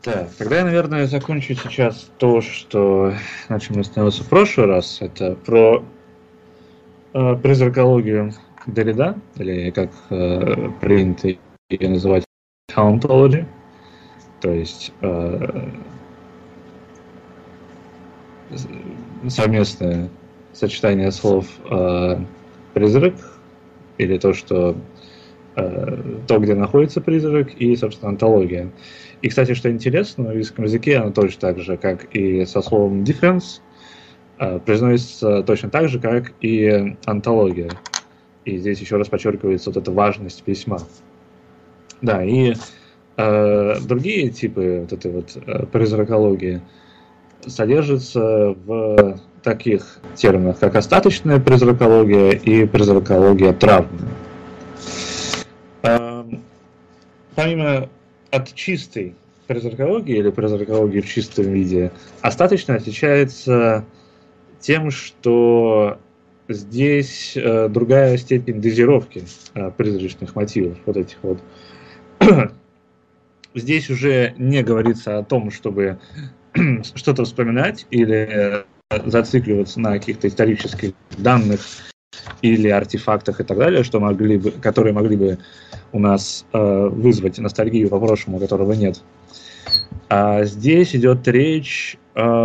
Так, тогда я, наверное, закончу сейчас то, что на чем я остановился в прошлый раз. Это про призракологию Derrida, или как принято ее называть, hauntology, то есть совместное сочетание слов призрак, или то, что то, где находится призрак, и, собственно, антология. И, кстати, что интересно, в английском языке оно точно так же, как и со словом difference, произносится точно так же, как и антология. И здесь еще раз подчеркивается вот эта важность письма. Да, и другие типы вот этой вот призракологии содержатся в таких терминах, как остаточная призракология и призракология травмы. Помимо от чистой призракологии или призракологии в чистом виде, остаточно отличается тем, что здесь другая степень дозировки призрачных мотивов, вот этих вот. Здесь уже не говорится о том, чтобы что-то вспоминать или зацикливаться на каких-то исторических данных или артефактах и так далее, которые могли бы у нас вызвать ностальгию по прошлому, которого нет. А здесь идет речь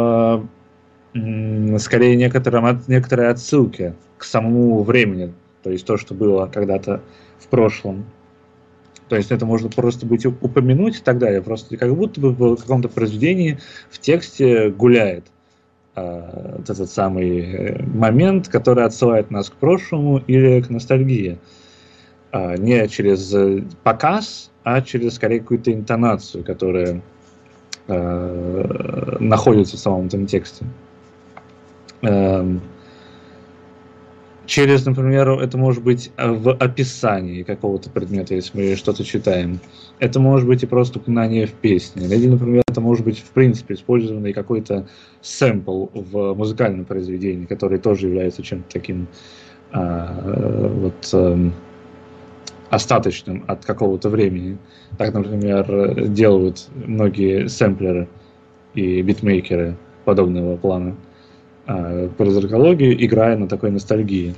скорее некоторой отсылки к самому времени, то есть то, что было когда-то в прошлом. То есть это можно просто быть упомянуть и так далее, просто как будто бы в каком-то произведении в тексте гуляет вот этот самый момент, который отсылает нас к прошлому или к ностальгии. Не через показ, а через скорее какую-то интонацию, которая находится в самом этом тексте. Через, например, это может быть в описании какого-то предмета, если мы что-то читаем. Это может быть и просто упоминание в песне. Или, например, это может быть, в принципе, использованный какой-то сэмпл в музыкальном произведении, который тоже является чем-то таким остаточным от какого-то времени. Так, например, делают многие сэмплеры и битмейкеры подобного плана призракологию, играя на такой ностальгии.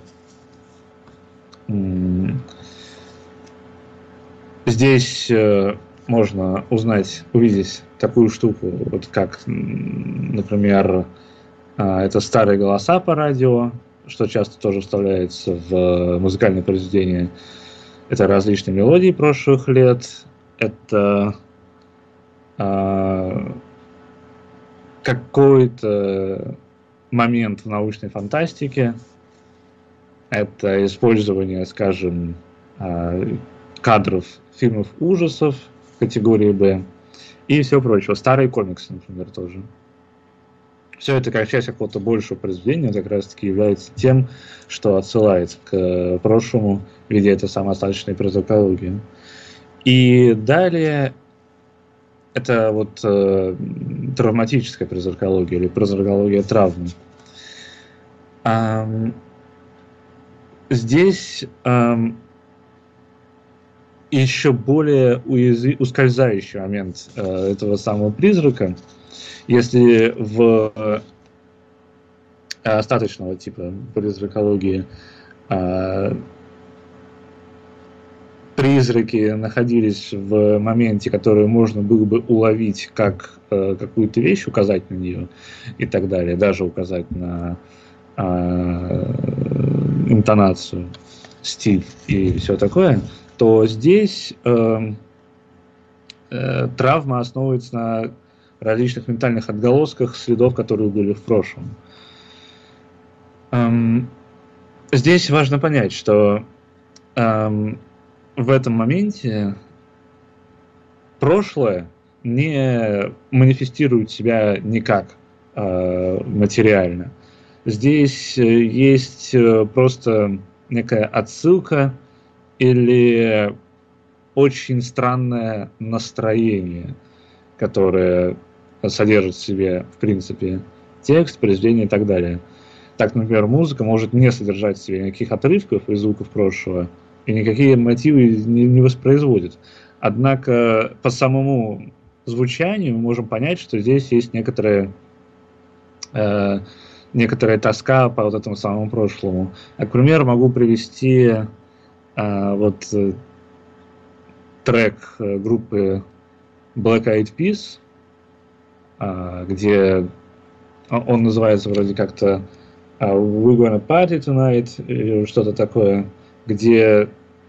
Здесь можно увидеть такую штуку, вот как, например, это старые голоса по радио, что часто тоже вставляется в музыкальные произведения. Это различные мелодии прошлых лет, это какой-то момент в научной фантастике, это использование, скажем, кадров фильмов ужасов категории Б и все прочее. Старые комиксы, например, тоже. Все это как часть какого-то большего произведения как раз-таки является тем, что отсылает к прошлому в виде этой самоостаточной призракологии. И далее это вот травматическая призракология или призракология травмы. Здесь еще более ускользающий момент этого самого призрака. Если в остаточного типа призракологии призраки находились в моменте, который можно было бы уловить как какую-то вещь, указать на нее и так далее, даже указать на интонацию, стиль и все такое, то здесь травма основывается на различных ментальных отголосках следов, которые были в прошлом. Здесь важно понять, что в этом моменте прошлое не манифестирует себя никак материально. Здесь есть просто некая отсылка или очень странное настроение, которое содержит в себе, в принципе, текст, произведение и так далее. Так, например, музыка может не содержать в себе никаких отрывков и звуков прошлого, и никакие мотивы не воспроизводит. Однако по самому звучанию мы можем понять, что здесь есть некоторая тоска по вот этому самому прошлому. К примеру, могу привести трек группы Black Eyed Peas, где он называется вроде как-то We're Gonna Party Tonight или что-то такое, где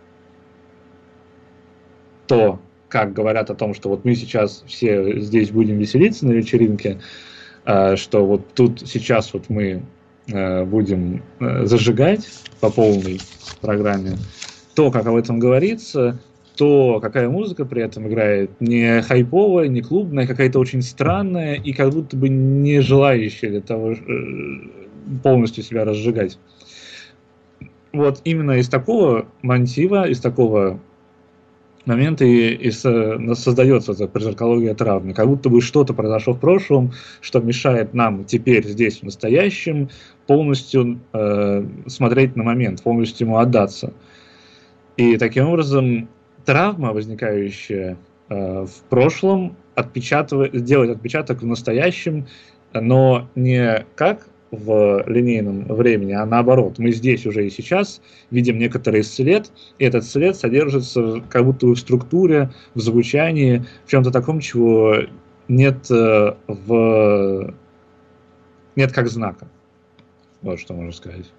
то, как говорят о том, что вот мы сейчас все здесь будем веселиться на вечеринке, что вот тут сейчас вот мы будем зажигать по полной программе, то, как об этом говорится, то, какая музыка при этом играет, не хайповая, не клубная, какая-то очень странная и как будто бы не желающая для того, полностью себя разжигать. Вот именно из такого мотива, из такого момента и создается эта призракология травмы. Как будто бы что-то произошло в прошлом, что мешает нам теперь здесь, в настоящем, полностью смотреть на момент, полностью ему отдаться. И таким образом травма, возникающая в прошлом, делает отпечаток в настоящем, но не как в линейном времени, а наоборот. Мы здесь уже и сейчас видим некоторый след, и этот след содержится как будто в структуре, в звучании, в чем-то таком, чего нет нет как знака. Вот что можно сказать.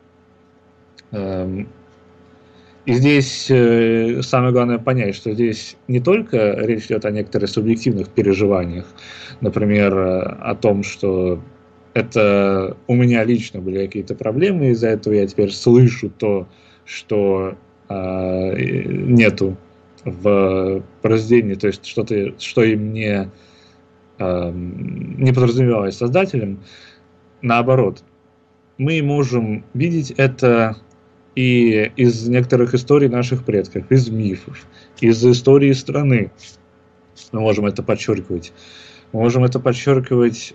И здесь самое главное понять, что здесь не только речь идет о некоторых субъективных переживаниях, например, о том, что это у меня лично были какие-то проблемы, из-за этого я теперь слышу то, что нету в произведении, то есть что-то, что им не подразумевалось создателем. Наоборот, мы можем видеть это и из некоторых историй наших предков, из мифов, из истории страны. Мы можем это подчеркивать. Мы можем это подчеркивать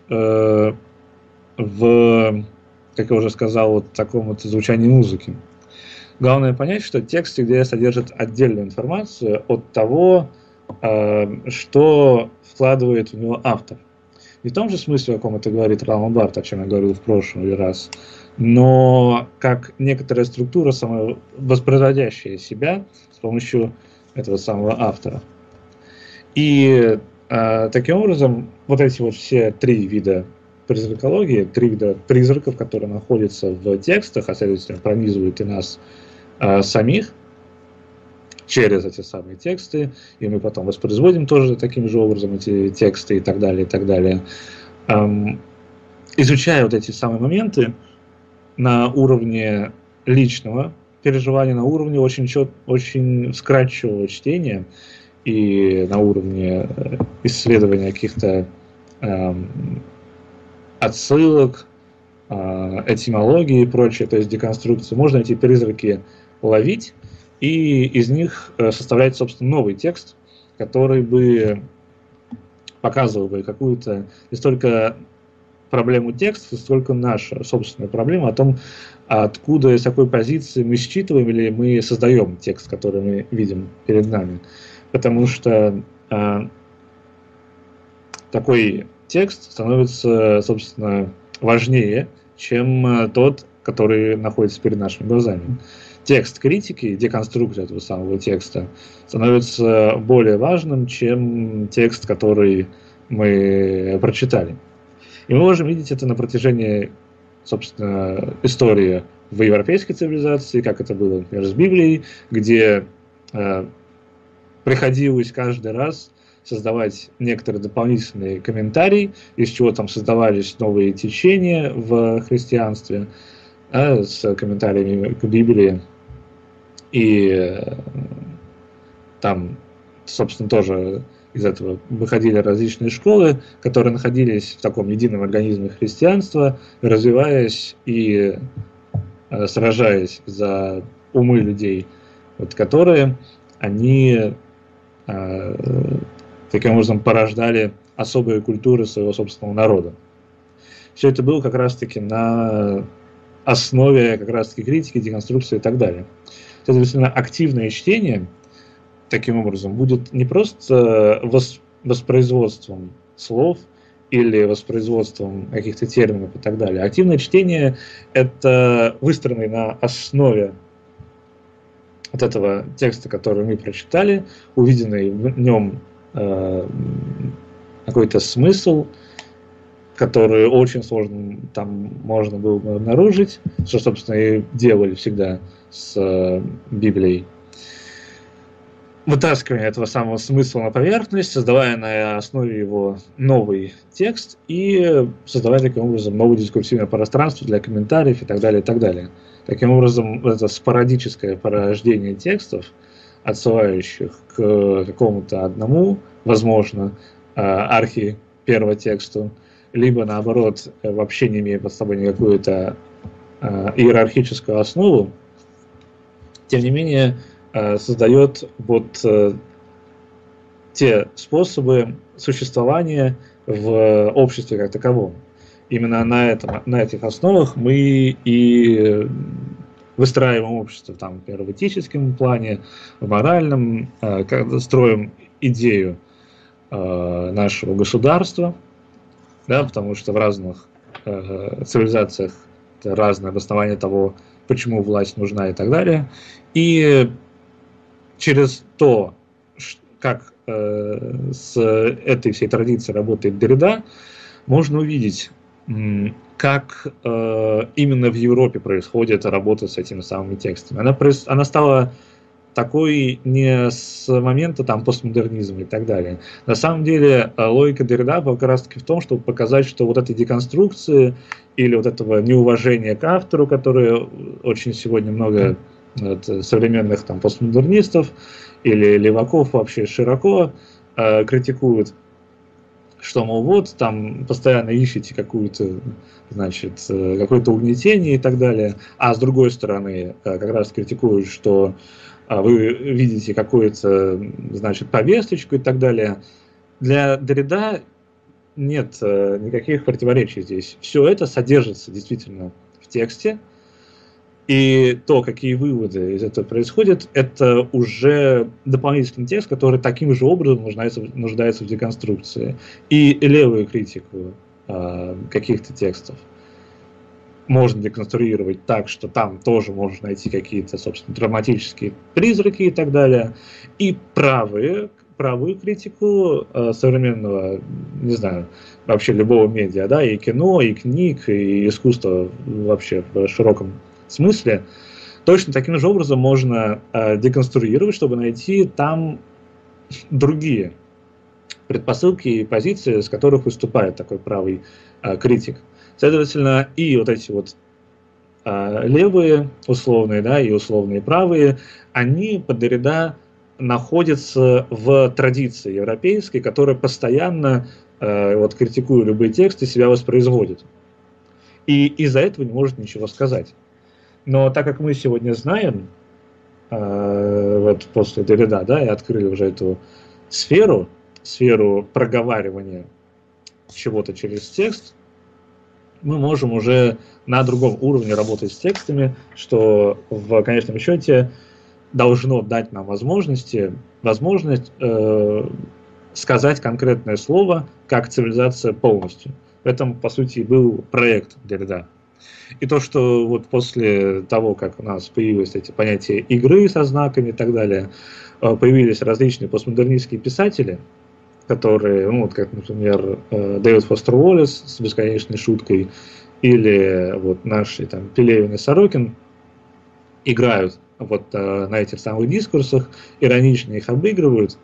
как я уже сказал, вот таком вот звучании музыки. Главное понять, что текст всегда содержит отдельную информацию от того, что вкладывает в него автор. Не в том же смысле, о каком это говорит Ролан Барт, о чем я говорил в прошлый раз, но как некоторая структура, воспроизводящая себя с помощью этого самого автора. И таким образом, вот эти вот все три вида призракологии, три вида призраков, которые находятся в текстах, а следовательно пронизывают и нас самих через эти самые тексты, и мы потом воспроизводим тоже таким же образом эти тексты и так далее, и так далее. Изучая вот эти самые моменты на уровне личного переживания, на уровне очень вкратчивого чтения и на уровне исследования каких-то отсылок, этимологии и прочее, то есть деконструкции, можно эти призраки ловить и из них составлять, собственно, новый текст, который бы показывал бы какую-то не столько проблему текста, сколько наша собственная проблема о том, откуда, с какой позиции мы считываем или мы создаем текст, который мы видим перед нами. Потому что такой текст становится, собственно, важнее, чем тот, который находится перед нашими глазами. Текст критики, деконструкция этого самого текста становится более важным, чем текст, который мы прочитали. И мы можем видеть это на протяжении, собственно, истории в европейской цивилизации, как это было, например, с Библией, где приходилось каждый раз создавать некоторые дополнительные комментарии, из чего там создавались новые течения в христианстве, с комментариями к Библии. И там, собственно, тоже из этого выходили различные школы, которые находились в таком едином организме христианства, развиваясь и сражаясь за умы людей, вот, которые они таким образом порождали особые культуры своего собственного народа. Все это было как раз-таки на основе как раз-таки критики, деконструкции и так далее. Соответственно, активное чтение таким образом будет не просто воспроизводством слов или воспроизводством каких-то терминов и так далее. Активное чтение – это выстроенный на основе от этого текста, который мы прочитали, увиденный в нем какой-то смысл, который очень сложно там можно было бы обнаружить, что, собственно, и делали всегда с Библией. Вытаскивание этого самого смысла на поверхность, создавая на основе его новый текст и создавая таким образом новое дискурсивное пространство для комментариев и так далее, и так далее. Таким образом, это спорадическое порождение текстов, отсылающих к какому-то одному, возможно, первотексту, либо, наоборот, вообще не имея под собой никакую-то иерархическую основу, тем не менее, создает вот те способы существования в обществе как таковом. Именно на этих основах мы и выстраиваем общество, там, например, в этическом плане, в моральном, строим идею нашего государства, да, потому что в разных цивилизациях это разное обоснование того, почему власть нужна и так далее. И через то, как с этой всей традицией работает Деррида, можно увидеть, как именно в Европе происходит работа с этими самыми текстами. Она стала такой не с момента там постмодернизма и так далее. На самом деле логика Деррида была как раз таки в том, чтобы показать, что вот этой деконструкции или вот этого неуважения к автору, которое очень сегодня много современных там постмодернистов или леваков вообще широко критикуют, что, мол, вот, там постоянно ищете какое-то угнетение и так далее, а с другой стороны как раз критикуют, что вы видите какую-то, повесточку и так далее. Для Деррида нет никаких противоречий здесь. Все это содержится действительно в тексте, и то, какие выводы из этого происходят, это уже дополнительный текст, который таким же образом нуждается в деконструкции. И левую критику каких-то текстов можно деконструировать так, что там тоже можно найти какие-то, собственно, драматические призраки и так далее. И правую критику современного, не знаю, вообще любого медиа, да, и кино, и книг, и искусства вообще в широком смысле, точно таким же образом можно деконструировать, чтобы найти там другие предпосылки и позиции, с которых выступает такой правый критик. Следовательно, и вот эти вот левые условные, да, и условные правые, они под Деррида находятся в традиции европейской, которая постоянно, критикуя любые тексты, себя воспроизводит. И из-за этого не может ничего сказать. Но так как мы сегодня знаем, вот после Деррида, да, и открыли уже эту сферу проговаривания чего-то через текст, мы можем уже на другом уровне работать с текстами, что в конечном счете должно дать нам возможность сказать конкретное слово как цивилизация полностью. В этом, по сути, был проект Деррида. И то, что вот после того, как у нас появились эти понятия игры со знаками и так далее, появились различные постмодернистские писатели, которые, как, например, Дэвид Фостер Уоллес с «Бесконечной шуткой» или вот наши там Пелевин и Сорокин играют вот на этих самых дискурсах, иронично их обыгрывают,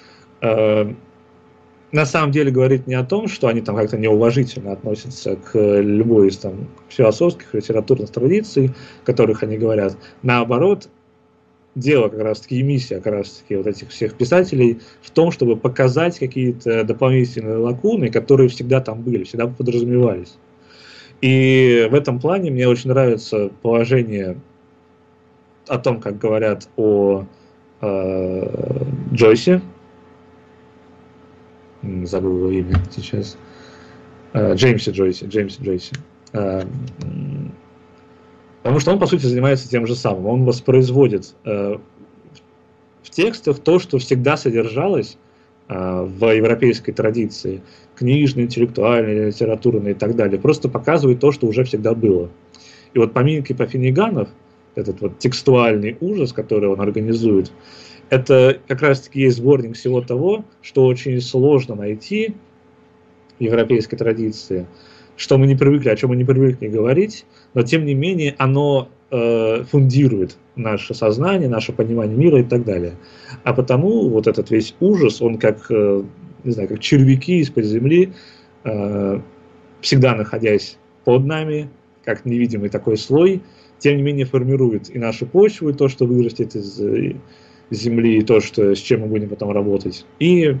на самом деле говорит не о том, что они там как-то неуважительно относятся к любой из там философских, литературных традиций, о которых они говорят. Наоборот, дело как раз-таки и миссия как раз-таки вот этих всех писателей в том, чтобы показать какие-то дополнительные лакуны, которые всегда там были, всегда подразумевались. И в этом плане мне очень нравится положение о том, как говорят о Джойсе. Забыл его имя сейчас. Джеймсе Джойсе. Потому что он, по сути, занимается тем же самым. Он воспроизводит в текстах то, что всегда содержалось в европейской традиции, книжной, интеллектуальной, литературной и так далее, просто показывает то, что уже всегда было. И вот поминки по Финниганов, этот вот текстуальный ужас, который он организует, это как раз-таки есть сборник всего того, что очень сложно найти в европейской традиции, что мы не привыкли, о чем мы не привыкли говорить, но тем не менее оно фундирует наше сознание, наше понимание мира и так далее. А потому вот этот весь ужас, он как, не знаю, как червяки из-под земли, всегда находясь под нами, как невидимый такой слой, тем не менее формирует и нашу почву, и то, что вырастет из земли, и то, что, с чем мы будем потом работать. И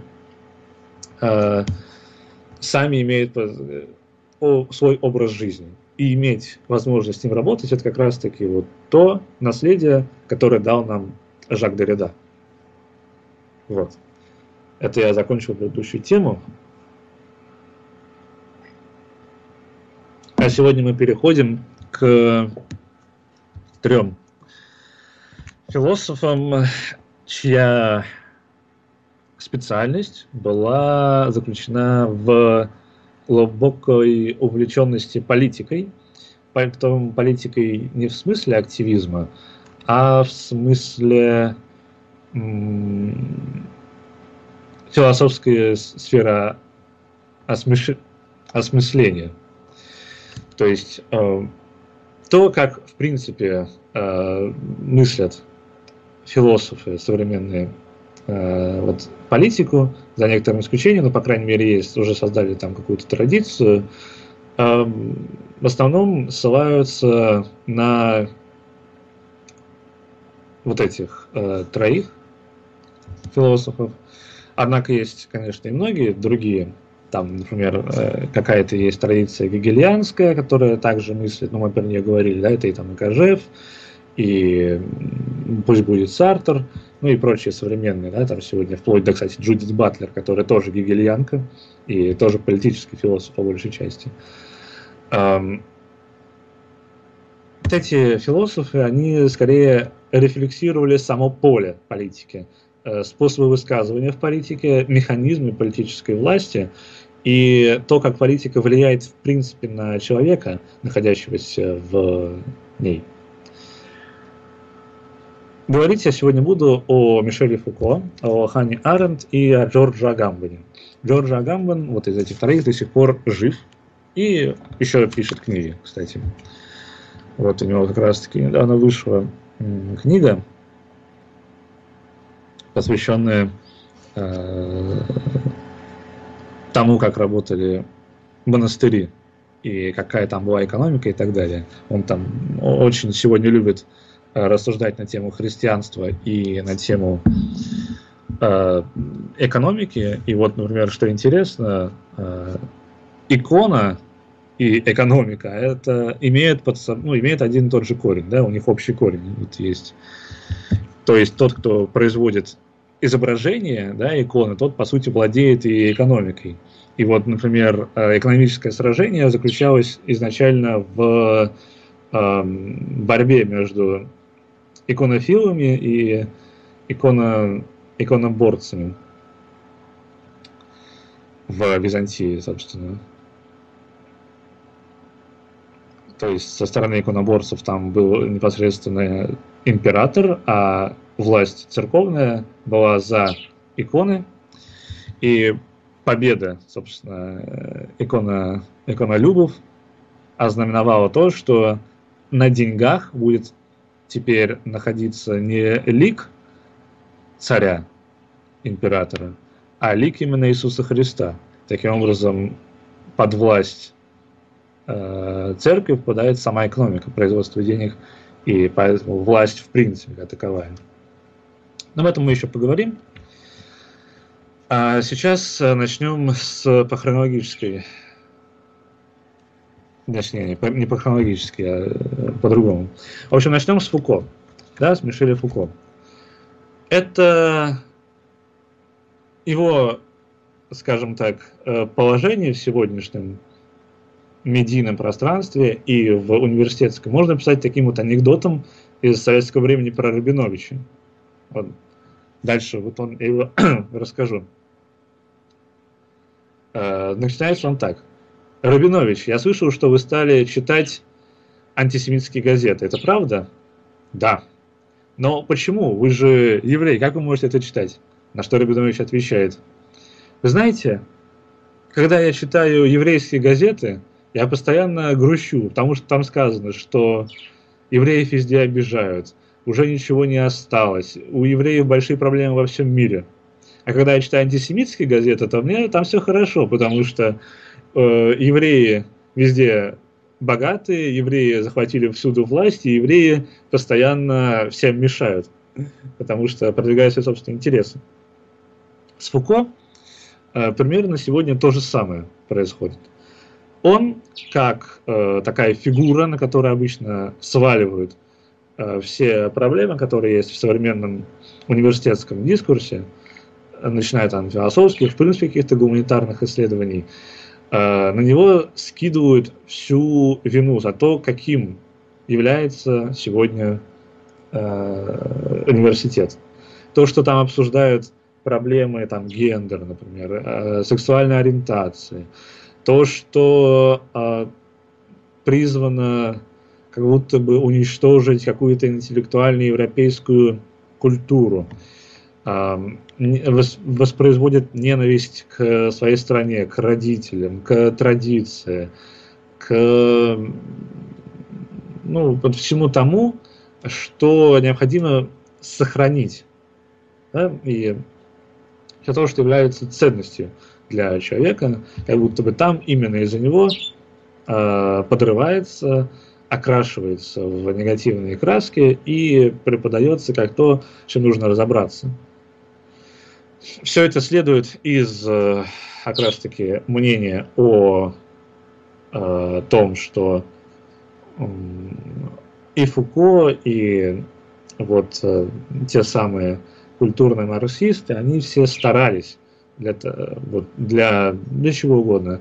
сами имеют свой образ жизни. И иметь возможность с ним работать, это как раз-таки вот то наследие, которое дал нам Жак Деррида. Вот. Это я закончил предыдущую тему. А сегодня мы переходим к 3 философам, чья специальность была заключена в глубокой увлеченности политикой, притом политикой не в смысле активизма, а в смысле философской сферы осмысления. То есть то, как в принципе мыслят философы современные вот, политику, за некоторым исключением, но, по крайней мере, есть, уже создали там какую-то традицию, в основном ссылаются на вот этих 3 философов. Однако есть, конечно, и многие другие. Там, например, какая-то есть традиция гегельянская, которая также мыслит, ну, мы про нее говорили, да, это и там и Кожев, и пусть будет Сартр, ну и прочие современные, да, там сегодня вплоть до, кстати, Джудит Батлер, которая тоже гегельянка и тоже политический философ по большей части. Эти философы, они скорее рефлексировали само поле политики, способы высказывания в политике, механизмы политической власти и то, как политика влияет в принципе на человека, находящегося в ней. Говорить я сегодня буду о Мишеле Фуко, о Ханне Аренд и о Джордже Агамбене. Джордж Агамбен, вот из этих 3, до сих пор жив и еще пишет книги, кстати. Вот у него как раз-таки недавно вышла книга, посвященная тому, как работали монастыри и какая там была экономика и так далее. Он там очень сегодня любит рассуждать на тему христианства и на тему экономики. И вот, например, что интересно, икона и экономика это имеют один и тот же корень, да, у них общий корень вот есть. То есть тот, кто производит изображение, да, иконы, тот, по сути, владеет и экономикой. И вот, например, экономическое сражение заключалось изначально в борьбе между иконофилами и иконоборцами в Византии, собственно. То есть со стороны иконоборцев там был непосредственно император, а власть церковная была за иконы. И победа, собственно, иконолюбов ознаменовала то, что на деньгах будет теперь находиться не лик царя, императора, а лик именно Иисуса Христа. Таким образом, под власть церкви попадает сама экономика, производство денег, и поэтому власть в принципе как таковая. Но об этом мы еще поговорим. А сейчас начнем по хронологической. Точнее, не по хронологически, а по-другому. В общем, начнем с Фуко, да, с Мишеля Фуко. Это его, скажем так, положение в сегодняшнем медийном пространстве и в университетском можно писать таким вот анекдотом из советского времени про Рабиновича. Вот. Дальше вот я его расскажу. Начинается он так. Рабинович, я слышал, что вы стали читать антисемитские газеты. Это правда? Да. Но почему? Вы же еврей, как вы можете это читать? На что Рабинович отвечает. Вы знаете, когда я читаю еврейские газеты, я постоянно грущу, потому что там сказано, что евреев везде обижают, уже ничего не осталось, у евреев большие проблемы во всем мире. А когда я читаю антисемитские газеты, то мне там все хорошо, потому что евреи везде богатые, евреи захватили всюду власть, и евреи постоянно всем мешают, потому что продвигают свои собственные интересы. С Фуко примерно сегодня то же самое происходит. Он, как такая фигура, на которую обычно сваливают все проблемы, которые есть в современном университетском дискурсе, начиная там философских, в принципе, каких-то гуманитарных исследований, на него скидывают всю вину за то, каким является сегодня университет. То, что там обсуждают проблемы там, гендера, например, сексуальной ориентации, то, что призвано как будто бы уничтожить какую-то интеллектуальную европейскую культуру, воспроизводит ненависть к своей стране, к родителям, к традиции, к всему тому, что необходимо сохранить, да? И все то, что является ценностью для человека, как будто бы там именно из-за него подрывается, окрашивается в негативные краски и преподается как то, чем нужно разобраться. Все это следует из как раз-таки мнения о том, что и Фуко, и вот те самые культурные марксисты, они все старались для чего угодно.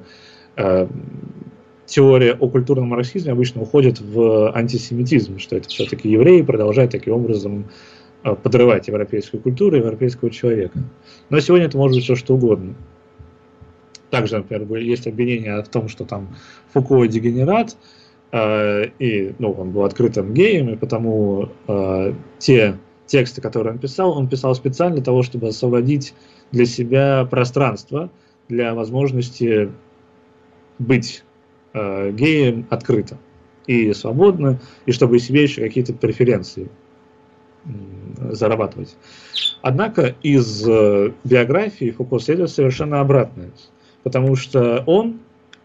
Теория о культурном марксизме обычно уходит в антисемитизм, что это все-таки евреи продолжают таким образом подрывать европейскую культуру, европейского человека. Но сегодня это может быть все что угодно. Также, например, есть обвинение в том, что там Фуко дегенерат, и он был открытым геем, и потому те тексты, которые он писал специально для того, чтобы освободить для себя пространство для возможности быть геем открыто и свободно, и чтобы себе еще какие-то преференции зарабатывать. Однако из биографии Фуко следует совершенно обратное, потому что он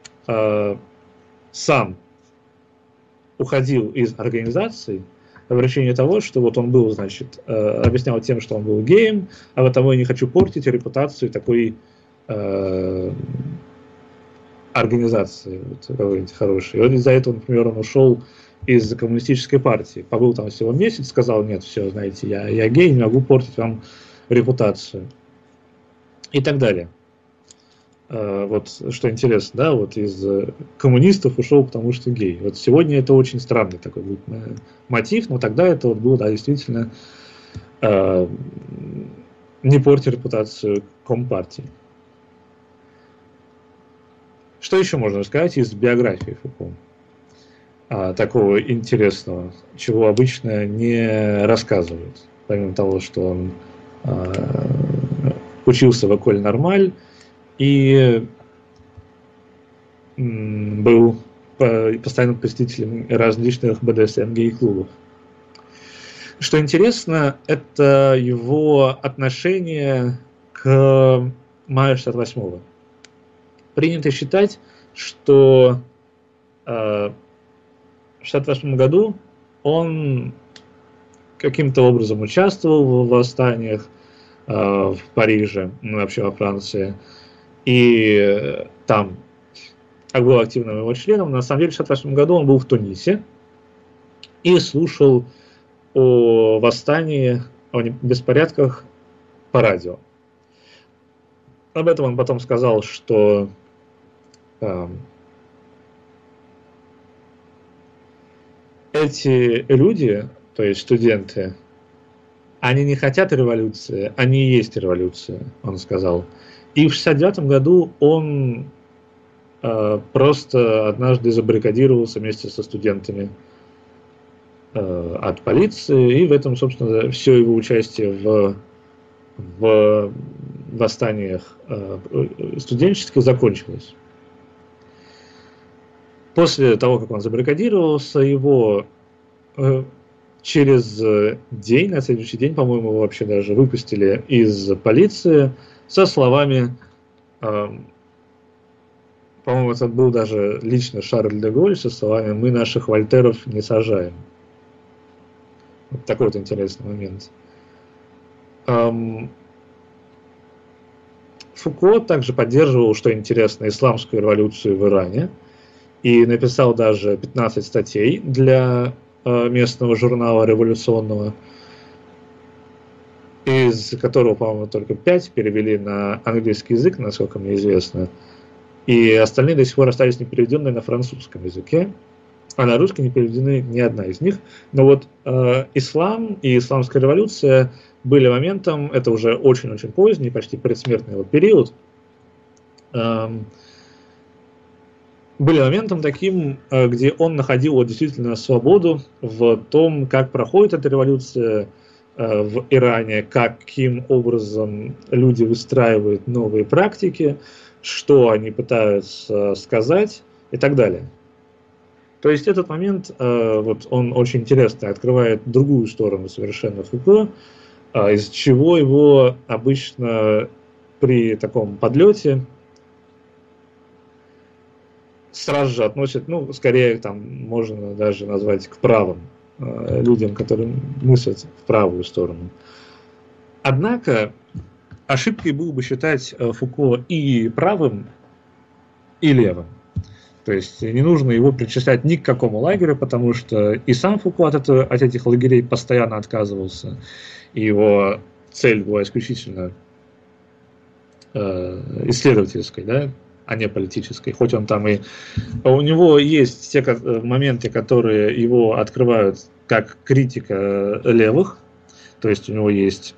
сам уходил из организации по причине того, что вот он был, значит, объяснял тем, что он был геем, а потому я не хочу портить репутацию такой организации какой-нибудь хорошей. И вот из-за этого, например, он ушел из коммунистической партии. Побыл там всего месяц, сказал, нет, все, знаете, я гей, не могу портить вам репутацию. И так далее. Вот что интересно, да, вот из коммунистов ушел, потому что гей. Вот сегодня это очень странный такой будет мотив, но тогда это вот было, да, действительно не портить репутацию компартии. Что еще можно сказать из биографии Фуко? Такого интересного, чего обычно не рассказывают. Помимо того, что он учился в Эколь Нормаль и был постоянным посетителем различных БДСМ гей-клубов. Что интересно, это его отношение к маю 68-го. Принято считать, что в 1968 году он каким-то образом участвовал в восстаниях в Париже, вообще во Франции, и там был активным его членом. На самом деле в 1968 году он был в Тунисе и слушал о восстании, о беспорядках по радио. Об этом он потом сказал, что эти люди, то есть студенты, они не хотят революции, они и есть революция, он сказал. И в 1969 году он просто однажды забаррикадировался вместе со студентами от полиции, и в этом, собственно, все его участие в восстаниях студенческих закончилось. После того, как он забаррикадировался, его через день, на следующий день, по-моему, его вообще даже выпустили из полиции со словами, по-моему, это был даже лично Шарль де Голль со словами «Мы наших вольтеров не сажаем». Вот такой вот интересный момент. Фуко также поддерживал, что интересно, исламскую революцию в Иране и написал даже 15 статей для местного журнала революционного, из которого, по-моему, только 5 перевели на английский язык, насколько мне известно, и остальные до сих пор остались не переведенные на французском языке, а на русский не переведены ни одна из них. Но вот ислам и исламская революция были моментом, это уже очень-очень поздний, почти предсмертный его период, были моментом таким, где он находил действительно свободу в том, как проходит эта революция в Иране, каким образом люди выстраивают новые практики, что они пытаются сказать и так далее. То есть этот момент, вот он очень интересный, открывает другую сторону совершенно Фуко, из чего его обычно при таком подлете сразу же относят, ну, скорее там можно даже назвать к правым людям, которые мыслят в правую сторону. Однако ошибкой было бы считать Фуко и правым, и левым. То есть не нужно его причислять ни к какому лагерю, потому что и сам Фуко от этих лагерей постоянно отказывался, и его цель была исключительно исследовательской, да, а не политической. Хоть он там и... У него есть те моменты, которые его открывают как критика левых, то есть у него есть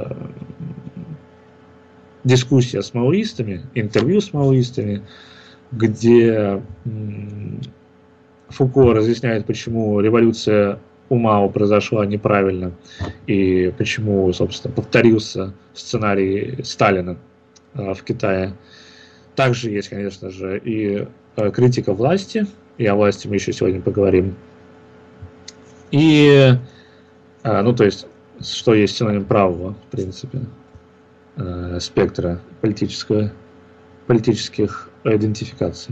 дискуссия с маоистами, интервью с маоистами, где Фуко разъясняет, почему революция у Мао произошла неправильно и почему, собственно, повторился сценарий Сталина в Китае. Также есть, конечно же, и критика власти, и о власти мы еще сегодня поговорим. И, ну, то есть, что есть синоним правого, в принципе, спектра политических идентификаций.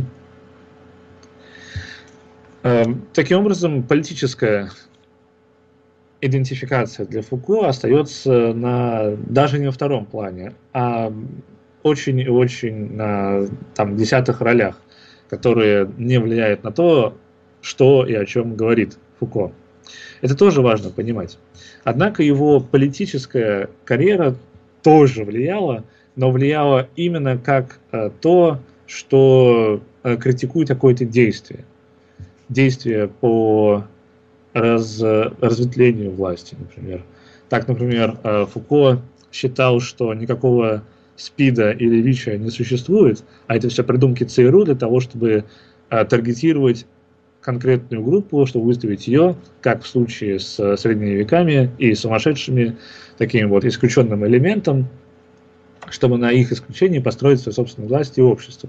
Таким образом, политическая идентификация для Фуко остается даже не на втором плане, а очень и очень на там, десятых ролях, которые не влияют на то, что и о чем говорит Фуко. Это тоже важно понимать. Однако его политическая карьера тоже влияла, но влияла именно как то, что критикует какое-то действие. Действие по разветвлению власти, например. Так, например, Фуко считал, что никакого СПИДа или ВИЧа не существует, а это все придумки ЦРУ для того, чтобы таргетировать конкретную группу, чтобы выставить ее, как в случае с средними веками и сумасшедшими, таким вот исключенным элементом, чтобы на их исключении построить свою собственную власть и общество.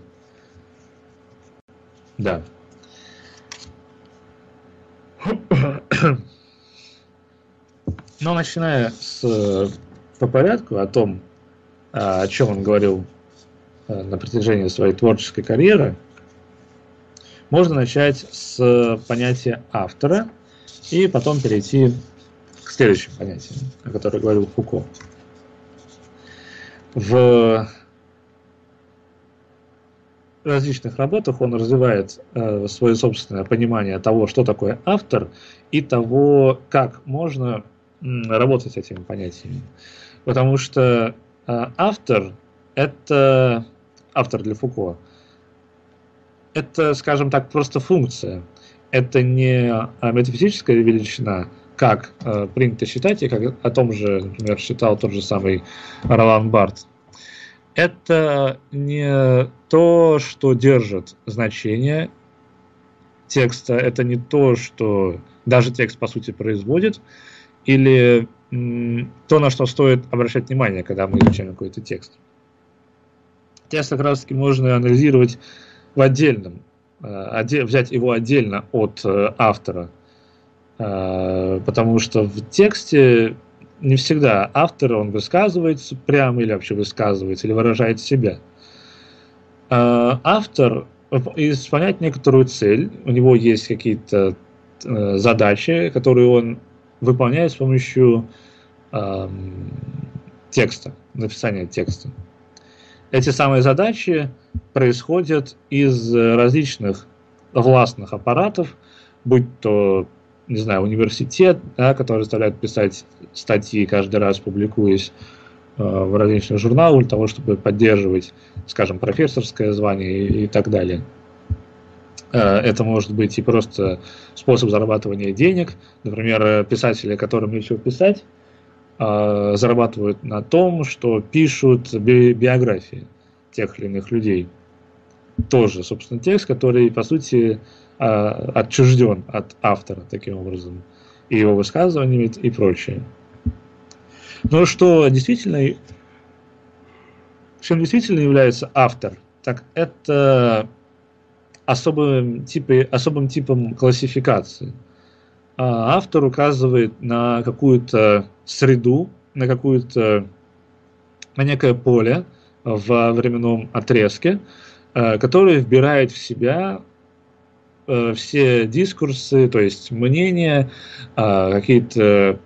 Да. Но начиная по порядку о том, о чем он говорил на протяжении своей творческой карьеры, можно начать с понятия автора и потом перейти к следующим понятиям, о которых говорил Фуко. В различных работах он развивает свое собственное понимание того, что такое автор, и того, как можно работать с этими понятиями. Потому что автор для Фуко, это, скажем так, просто функция. Это не метафизическая величина, как принято считать, и как о том же, например, считал тот же самый Ролан Барт. это не то, что держит значение текста, это не то, что даже текст по сути производит, или то, на что стоит обращать внимание, когда мы изучаем какой-то текст. Текст как раз таки можно анализировать в отдельном, взять его отдельно от автора, потому что в тексте не всегда автор, он высказывается прямо или вообще высказывается, или выражает себя. Автор исполняет некоторую цель, у него есть какие-то задачи, которые он выполняет с помощью текста, написания текста. Эти самые задачи происходят из различных властных аппаратов, будь то, не знаю, университет, да, который заставляет писать статьи каждый раз, публикуясь в различных журналах для того, чтобы поддерживать, скажем, профессорское звание и так далее. Это может быть и просто способ зарабатывания денег. Например, писатели, которым нечего писать, зарабатывают на том, что пишут биографии тех или иных людей. Тоже, собственно, текст, который, по сути, отчужден от автора таким образом, и его высказываниями и прочее. Но чем действительно является автор, так это особым типом классификации. Автор указывает на какую-то среду, на некое поле в временном отрезке, которое вбирает в себя все дискурсы, то есть мнения, какие-то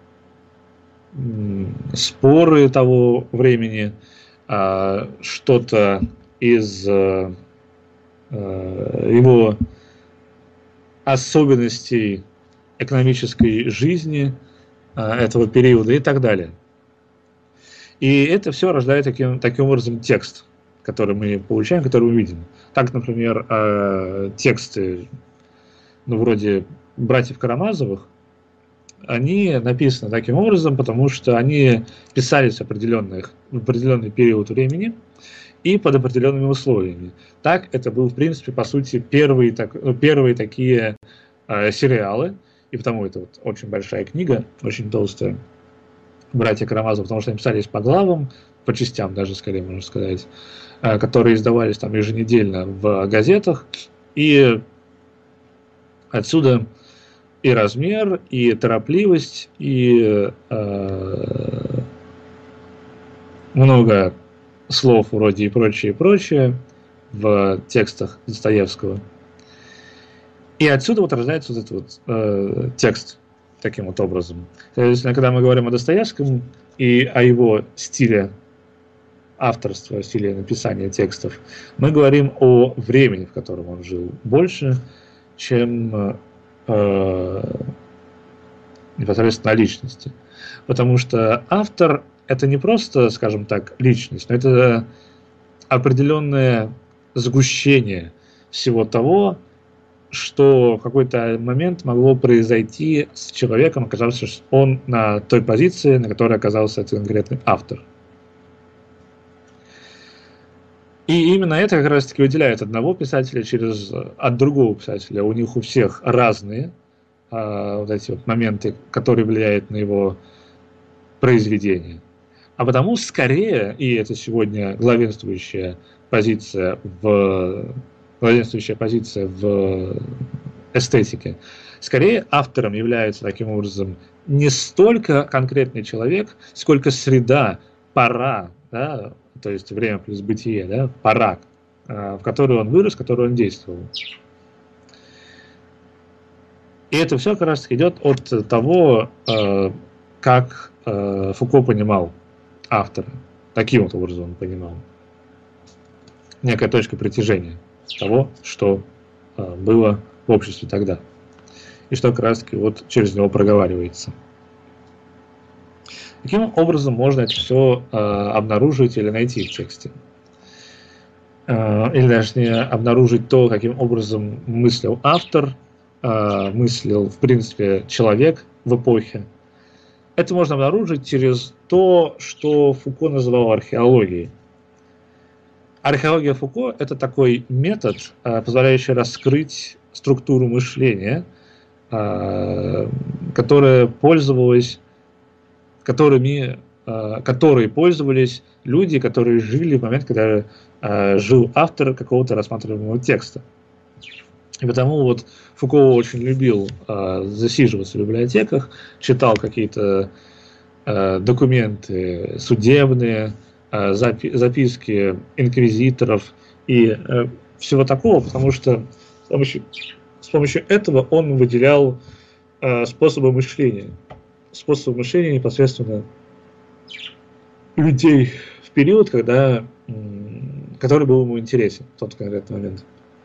споры того времени, что-то из его особенностей экономической жизни этого периода и так далее. И это все рождает таким образом текст, который мы получаем, который мы видим. Так, например, тексты, вроде «Братьев Карамазовых», они написаны таким образом, потому что они писались в определенный период времени и под определенными условиями. Так, это был, в принципе, по сути, первые такие сериалы, и потому это вот очень большая книга, очень толстая, «Братья Карамазовы», потому что они писались по главам, по частям даже, скорее можно сказать, которые издавались там еженедельно в газетах, и отсюда и размер, и торопливость, и много слов вроде и прочее в текстах Достоевского. И отсюда вот рождается вот этот текст таким вот образом. То есть, когда мы говорим о Достоевском и о его стиле авторства, стиле написания текстов, мы говорим о времени, в котором он жил, больше, чем непосредственно о личности. Потому что автор — это не просто, скажем так, личность, но это определенное сгущение всего того, что в какой-то момент могло произойти с человеком, оказавшись он на той позиции, на которой оказался этот конкретный автор. И именно это как раз-таки выделяет одного писателя от другого писателя. У них у всех разные вот эти вот моменты, которые влияют на его произведение. А потому скорее, и это сегодня главенствующая позиция в эстетике, скорее автором является таким образом не столько конкретный человек, сколько среда, пора, да, то есть время плюс бытие, да, пора, в которой он вырос, в которой он действовал. И это все как раз идет от того, как Фуко понимал автора. Таким вот образом он понимал. Некая точка притяжения того, что было в обществе тогда. И что как раз таки вот через него проговаривается. Каким образом можно это все обнаружить или найти в тексте? Или даже обнаружить то, каким образом мыслил автор, мыслил, в принципе, человек в эпохе. Это можно обнаружить через то, что Фуко называл археологией. Археология Фуко – это такой метод, позволяющий раскрыть структуру мышления, которой пользовались люди, которые жили в момент, когда жил автор какого-то рассматриваемого текста. И потому вот Фуко очень любил засиживаться в библиотеках, читал какие-то документы судебные, записки инквизиторов и всего такого, потому что с помощью этого он выделял способы мышления непосредственно людей в период, который был ему интересен в тот конкретный момент.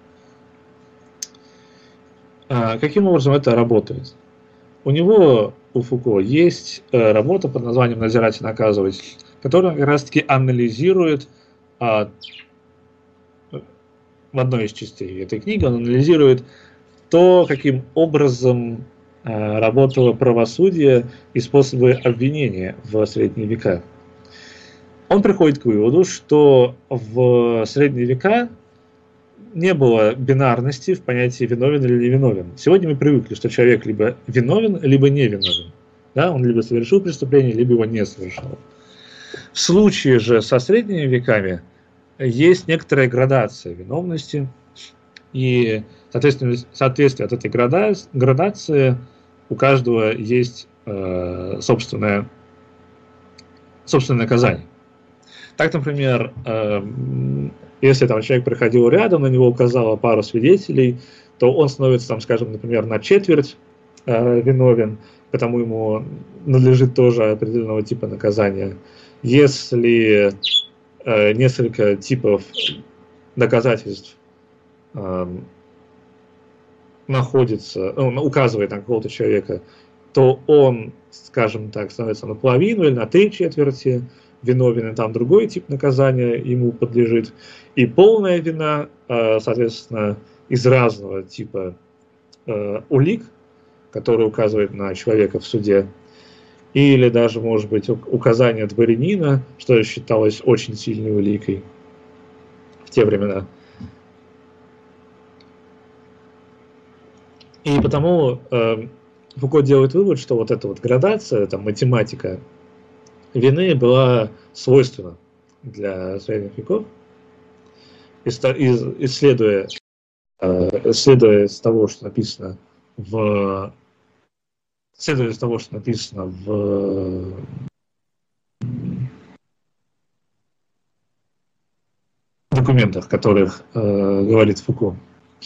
Каким образом это работает? У Фуко есть работа под названием «Надзирать и наказывать», которая как раз-таки анализирует, в одной из частей этой книги, он анализирует то, каким образом работало правосудие и способы обвинения в средние века. Он приходит к выводу, что в средние века не было бинарности в понятии виновен или невиновен. Сегодня мы привыкли, что человек либо виновен, либо невиновен. Да? Он либо совершил преступление, либо его не совершил. В случае же со средними веками есть некоторая градация виновности, и, соответственно, в соответствии от этой градации у каждого есть собственное наказание. Так, например, если там человек проходил рядом, на него указала пару свидетелей, то он становится, там, скажем, например, на четверть виновен, потому ему надлежит тоже определенного типа наказания. Если несколько типов доказательств указывает на какого-то человека, то он, скажем так, становится наполовину или на 3/4 виновен, и там другой тип наказания ему подлежит. И полная вина, соответственно, из разного типа улик, которые указывают на человека в суде, или даже, может быть, указание дворянина, что считалось очень сильной уликой в те времена. И потому Фуко делает вывод, что вот эта вот градация, там, математика вины была свойственна для средних веков, исследуя из того, что написано в документах, которых говорит Фуко.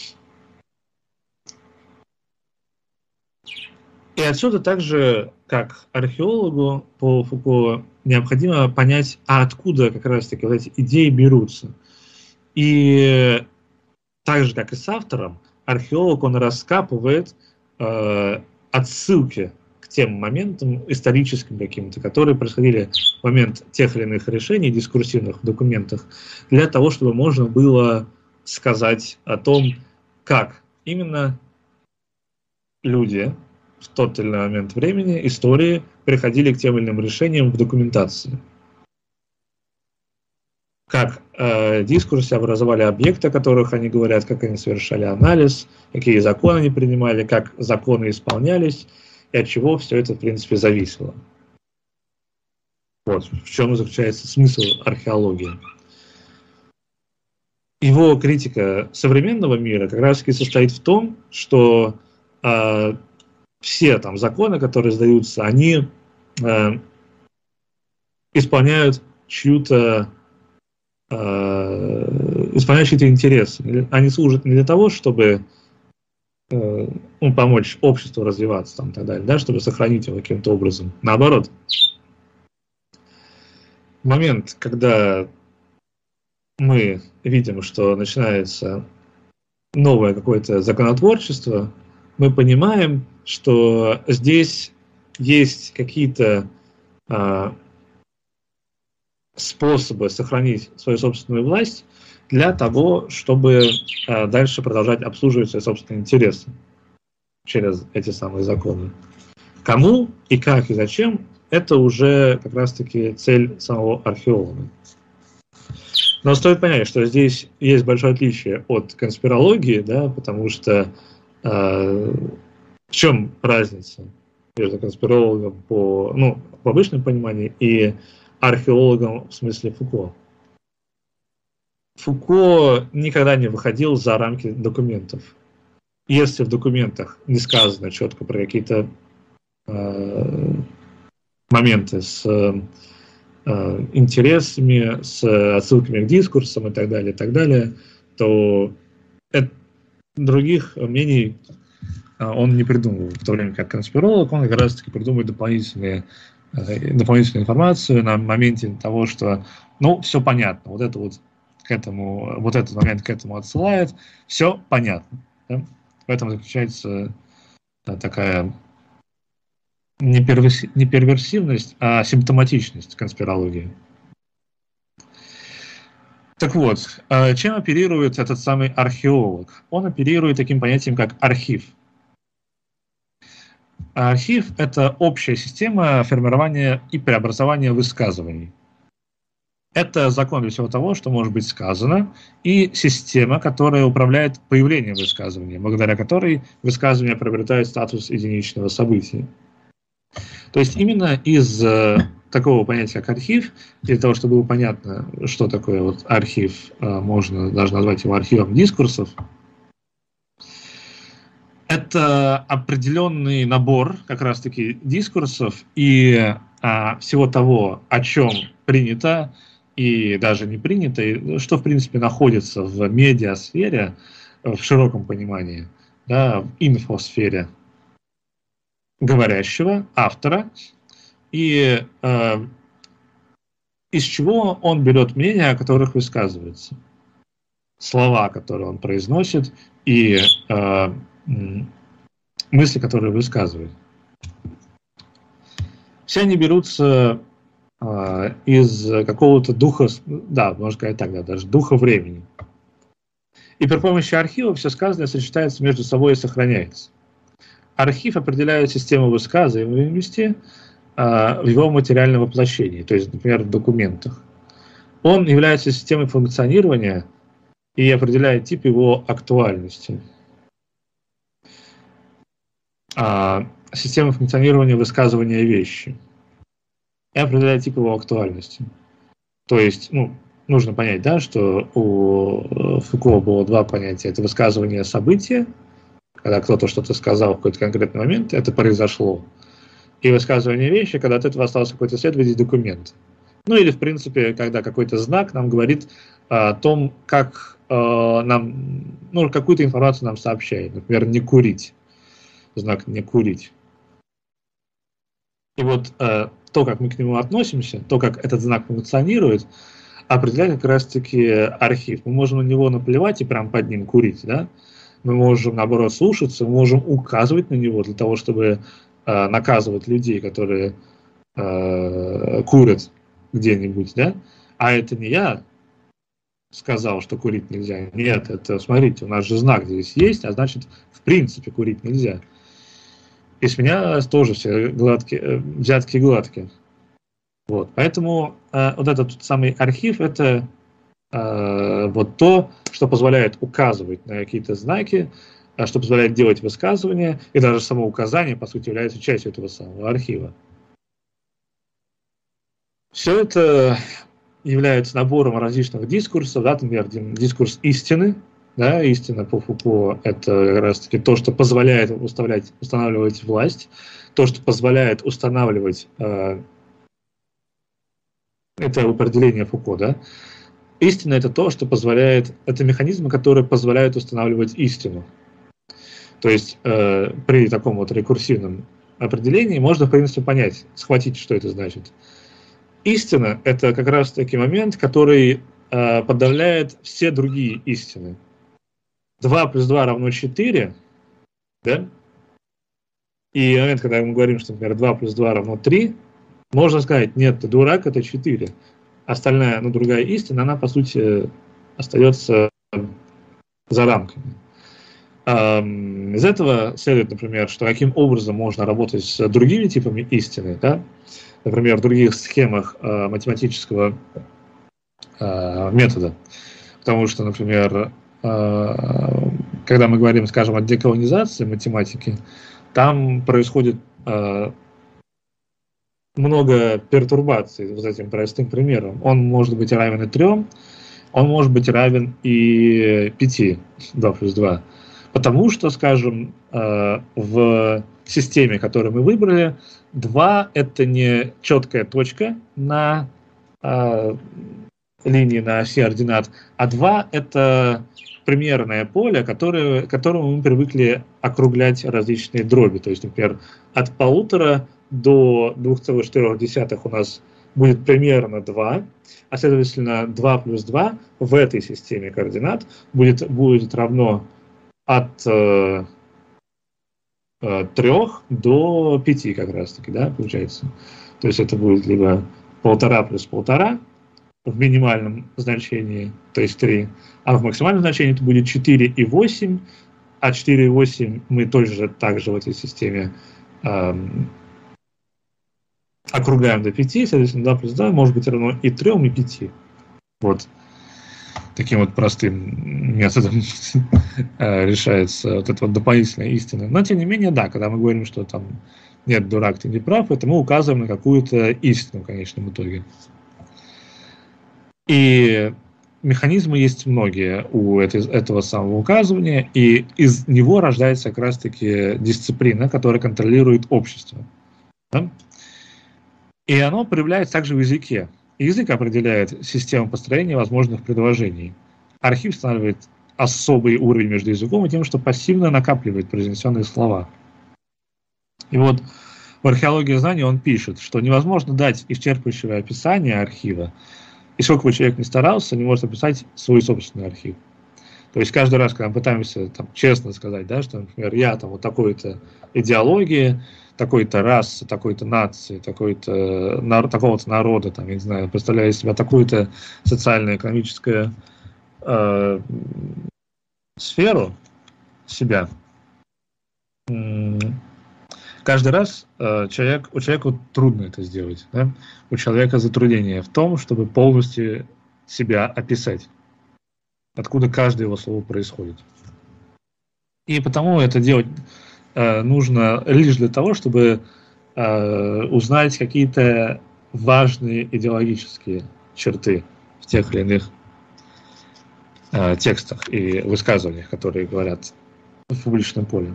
И отсюда также, как археологу по Фуко, необходимо понять, откуда как раз-таки вот эти идеи берутся. И так же, как и с автором, археолог, он раскапывает отсылки к тем моментам историческим каким-то, которые происходили в момент тех или иных решений дискурсивных в документах, для того, чтобы можно было сказать о том, как именно люди в тот или иной момент времени, истории, приходили к тем или иным решениям в документации. Как дискурсы образовали объекты, о которых они говорят, как они совершали анализ, какие законы они принимали, как законы исполнялись, и от чего все это, в принципе, зависело. Вот в чем заключается смысл археологии. Его критика современного мира как раз-таки состоит в том, что все там законы, которые издаются, они исполняют чьи-то интересы. Они служат не для того, чтобы помочь обществу развиваться там, и так далее, да, чтобы сохранить его каким-то образом. Наоборот, в момент, когда мы видим, что начинается новое какое-то законотворчество, мы понимаем, что здесь есть какие-то способы сохранить свою собственную власть для того, чтобы дальше продолжать обслуживать свои собственные интересы через эти самые законы. Кому и как и зачем, это уже как раз-таки цель самого археолога. Но стоит понять, что здесь есть большое отличие от конспирологии, да, потому что в чем разница между конспирологом по обычному пониманию и археологом в смысле Фуко? Фуко никогда не выходил за рамки документов. Если в документах не сказано четко про какие-то моменты с интересами, с отсылками к дискурсам и так далее, то других мнений он не придумывал. В то время как конспиролог, он как раз-таки придумывает дополнительную информацию на моменте того, что, все понятно, вот этот момент к этому отсылает, все понятно. Да? В этом заключается такая не перверсивность, а симптоматичность конспирологии. Так вот, чем оперирует этот самый археолог? Он оперирует таким понятием, как архив. Архив – это общая система формирования и преобразования высказываний. Это закон для всего того, что может быть сказано, и система, которая управляет появлением высказывания, благодаря которой высказывание приобретает статус единичного события. То есть именно из такого понятия, как архив, для того, чтобы было понятно, что такое вот архив, можно даже назвать его архивом дискурсов, это определенный набор как раз-таки дискурсов и всего того, о чем принято и даже не принято, и что, в принципе, находится в медиасфере в широком понимании, да, в инфосфере говорящего, автора, и из чего он берет мнения, о которых высказывается, слова, которые он произносит, и мысли, которые высказывает. Все они берутся из какого-то духа, да, можно сказать так, да, даже духа времени. И при помощи архива все сказанное сочетается между собой и сохраняется. Архив определяет систему высказываемости в его материальном воплощении, то есть, например, в документах. Он является системой функционирования и определяет тип его актуальности. Система функционирования высказывания вещи и определяет тип его актуальности. То есть, нужно понять, да, что у Фуко было два понятия. Это высказывание события, когда кто-то что-то сказал в какой-то конкретный момент, это произошло. И высказывание вещи, когда от этого остался какой-то след в виде документа. Или, в принципе, когда какой-то знак нам говорит о том, как нам, какую-то информацию нам сообщает. Например, не курить. Знак «не курить». И вот то, как мы к нему относимся, то, как этот знак функционирует, определяет как раз-таки архив. Мы можем на него наплевать и прям под ним курить, да? Мы можем, наоборот, слушаться, мы можем указывать на него для того, чтобы наказывать людей, которые курят где-нибудь, да? А это не я сказал, что курить нельзя. Нет, это, смотрите, у нас же знак здесь есть, а значит, в принципе, курить нельзя. И с меня тоже все взятки гладкие. Вот. Поэтому вот этот самый архив – это вот то, что позволяет указывать на какие-то знаки, что позволяет делать высказывания, и даже само указание, по сути, является частью этого самого архива. Все это является набором различных дискурсов, да, например, дискурс истины. Да, истина по Фуко – это как раз-таки то, что позволяет устанавливать власть, то, что позволяет устанавливать, это определение Фуко, да. Истина – это то, что позволяет, это механизмы, которые позволяют устанавливать истину. То есть при таком вот рекурсивном определении можно, в принципе, понять, схватить, что это значит. Истина – это как раз-таки момент, который подавляет все другие истины. 2 плюс 2 равно 4, да? И в момент, когда мы говорим, что, например, 2 плюс 2 равно 3, можно сказать, нет, ты дурак, это 4. Остальная, другая истина, она, по сути, остается за рамками. Из этого следует, например, что каким образом можно работать с другими типами истины, да? Например, в других схемах математического метода. Потому что, например, когда мы говорим, скажем, о деколонизации математики, там происходит много пертурбаций вот этим простым примером. Он может быть равен и 3, он может быть равен и 5, 2 плюс 2. Потому что, скажем, в системе, которую мы выбрали, 2 – это не четкая точка на линии на оси ординат, а 2 – это примерное поле, которому мы привыкли округлять различные дроби. То есть, например, от 1,5 до 2,4 у нас будет примерно 2, а следовательно 2 плюс 2 в этой системе координат будет равно от 3 до 5 как раз таки, да, получается. То есть это будет либо 1,5 плюс 1,5 в минимальном значении, то есть 3, а в максимальном значении это будет 4,8, а 4,8 мы тоже также в этой системе округляем до 5, соответственно 2 плюс 2 может быть равно и 3, и 5. Вот. Таким вот простым методом решается вот эта вот дополнительная истина. Но тем не менее, да, когда мы говорим, что там нет, дурак, ты не прав, это мы указываем на какую-то истину в конечном итоге. И механизмы есть многие у этого самого указывания, и из него рождается как раз-таки дисциплина, которая контролирует общество. Да? И оно проявляется также в языке. Язык определяет систему построения возможных предложений. Архив устанавливает особый уровень между языком и тем, что пассивно накапливает произнесенные слова. И вот в археологии знаний он пишет, что невозможно дать исчерпывающего описания архива, и сколько бы человек ни старался, не может описать свой собственный архив. То есть каждый раз, когда мы пытаемся там, честно сказать, да, что, например, я там вот такой-то идеологии, такой-то расы, такой-то нации, такого-то народа, там, я не знаю, представляю из себя такую-то социально-экономическую сферу себя, каждый раз человеку трудно это сделать. Да? У человека затруднение в том, чтобы полностью себя описать, откуда каждое его слово происходит. И потому это делать нужно лишь для того, чтобы узнать какие-то важные идеологические черты в тех или иных текстах и высказываниях, которые говорят в публичном поле.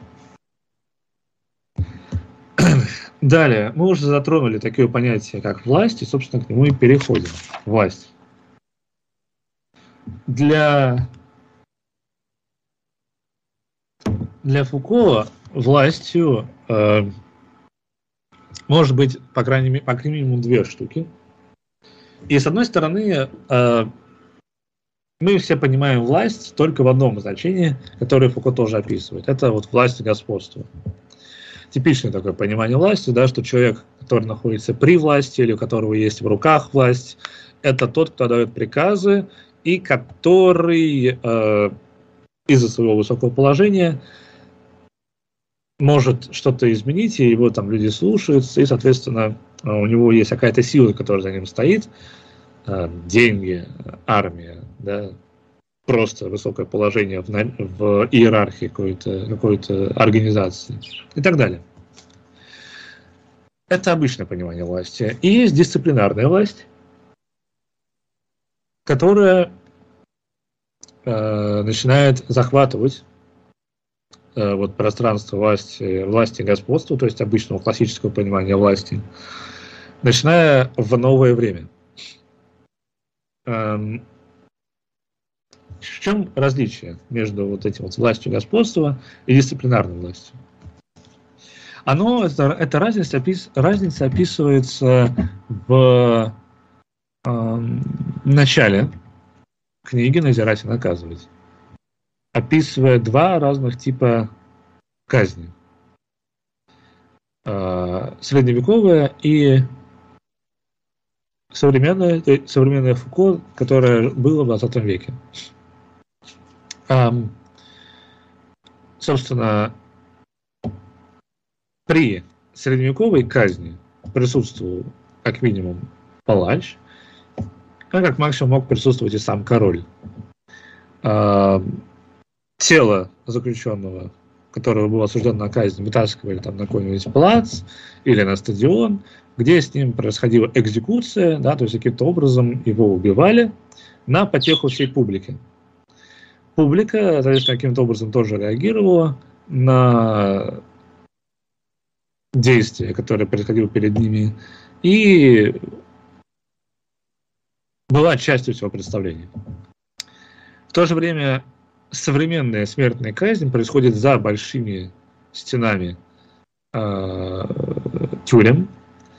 Далее, мы уже затронули такие понятия, как власть, и, собственно, к нему и переходим. Власть. Для Фуко властью может быть, по крайней мере, как минимум 2 штуки. И, с одной стороны, мы все понимаем власть только в одном значении, которое Фуко тоже описывает. Это вот власть и господство. Типичное такое понимание власти, да, что человек, который находится при власти или у которого есть в руках власть, это тот, кто дает приказы и который из-за своего высокого положения может что-то изменить, и его там люди слушаются, и, соответственно, у него есть какая-то сила, которая за ним стоит, деньги, армия, да, просто высокое положение в иерархии какой-то организации и так далее. Это обычное понимание власти. И есть дисциплинарная власть, которая начинает захватывать вот пространство власти и господства, то есть обычного классического понимания власти, начиная в новое время. В чем различие между вот этим вот властью господства и дисциплинарной властью? Эта разница описывается в начале книги «Надзирать и наказывать», описывая 2 разных типа казни. Средневековая и современное Фуко, которое было в 20 веке. Собственно, при средневековой казни присутствовал как минимум палач, а как максимум мог присутствовать и сам король. Тело заключенного, которого был осужден на казнь, вытаскивали там на какой-нибудь плац или на стадион, где с ним происходила экзекуция, да, то есть каким-то образом его убивали на потеху всей публики. Публика, соответственно, каким-то образом тоже реагировала на действия, которые происходило перед ними, и была частью всего представления. В то же время современная смертная казнь происходит за большими стенами тюрем,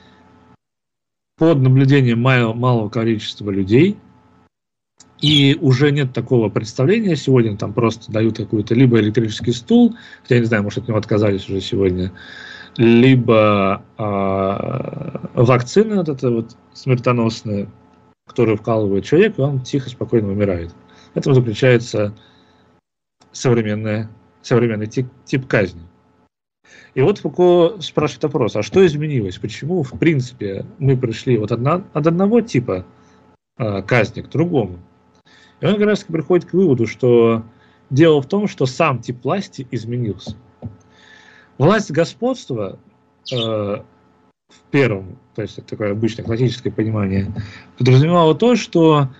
под наблюдением малого количества людей, и уже нет такого представления сегодня, там просто дают какой-то либо электрический стул, хотя я не знаю, может, от него отказались уже сегодня, либо вакцина вот эта вот смертоносная, которую вкалывает человек, и он тихо, спокойно умирает. В этом заключается современный тип казни. И вот Фуко спрашивает вопрос, а что изменилось? Почему, в принципе, мы пришли от одного типа казни к другому? И он как раз приходит к выводу, что дело в том, что сам тип власти изменился. Власть господства в первом, то есть это такое обычное классическое понимание, подразумевало то, что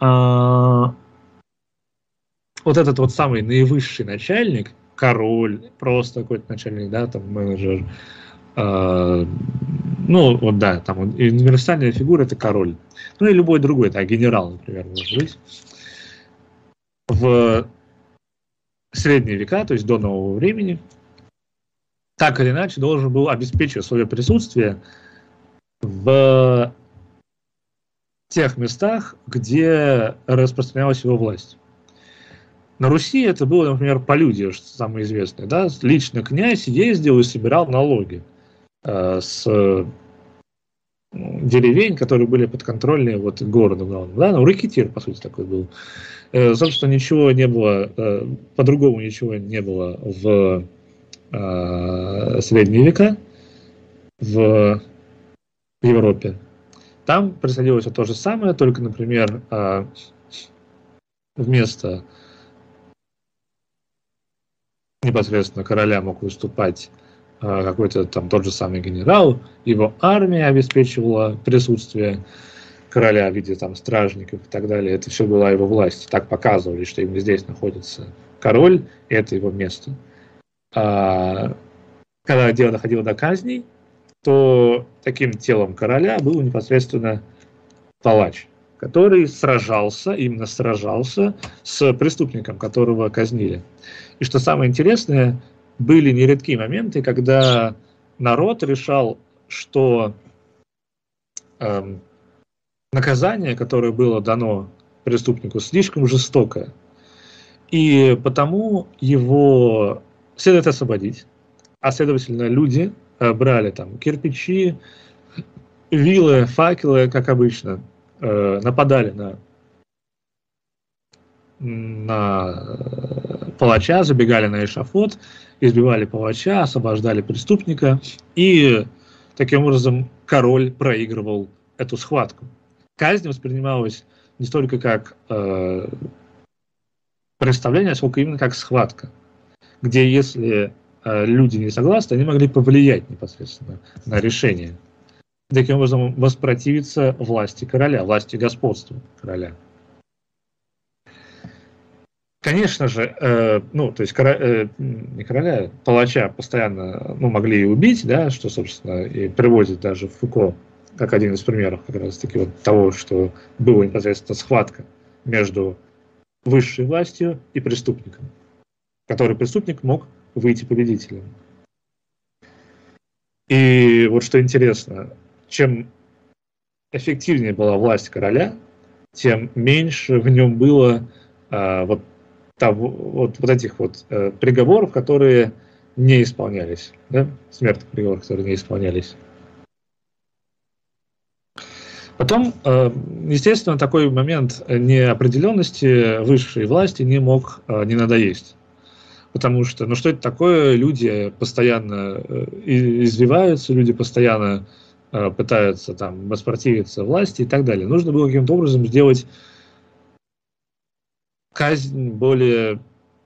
вот этот вот самый наивысший начальник, король, просто какой-то начальник, да, там менеджер, ну вот да, там универсальная фигура — это король, ну и любой другой, это генерал, например, может быть. В средние века, то есть до нового времени, так или иначе должен был обеспечивать свое присутствие в тех местах, где распространялась его власть. На Руси это было, например, полюдье, что самое известное. Да? Лично князь ездил и собирал налоги с деревень, которые были подконтрольны вот городу главному. Да? Ну, рэкетир, по сути, такой был. Собственно, ничего не было, по-другому ничего не было в средние века в Европе. Там происходило все то же самое, только, например, вместо непосредственно короля мог выступать какой-то там тот же самый генерал, его армия обеспечивала присутствие короля в виде там стражников и так далее. Это все была его власть. Так показывали, что именно здесь находится король, и это его место. Когда дело доходило до казней, то таким телом короля был непосредственно палач, который именно сражался с преступником, которого казнили. И что самое интересное, были нередки моменты, когда народ решал, что наказание, которое было дано преступнику, слишком жестокое, и потому его следует освободить, а следовательно люди брали там кирпичи, вилы, факелы, как обычно, нападали на палача, забегали на эшафот, избивали палача, освобождали преступника, и таким образом король проигрывал эту схватку. Казнь воспринималась не столько как представление, сколько именно как схватка, где если люди не согласны, они могли повлиять непосредственно на решение. Таким образом воспротивиться власти короля, власти господства короля. Конечно же, то есть не короля, палача постоянно могли и убить, да, что, собственно, и приводит даже Фуко как один из примеров как раз-таки вот того, что была непосредственно схватка между высшей властью и преступником, который преступник мог выйти победителем. И вот что интересно, чем эффективнее была власть короля, тем меньше в нем было этих приговоров, которые не исполнялись, да? Смертных приговоров, которые не исполнялись. Потом, естественно, такой момент неопределенности высшей власти не мог не надоесть. Потому что, что это такое? Люди постоянно извиваются, люди постоянно пытаются там воспротивиться власти и так далее. Нужно было каким-то образом сделать казнь более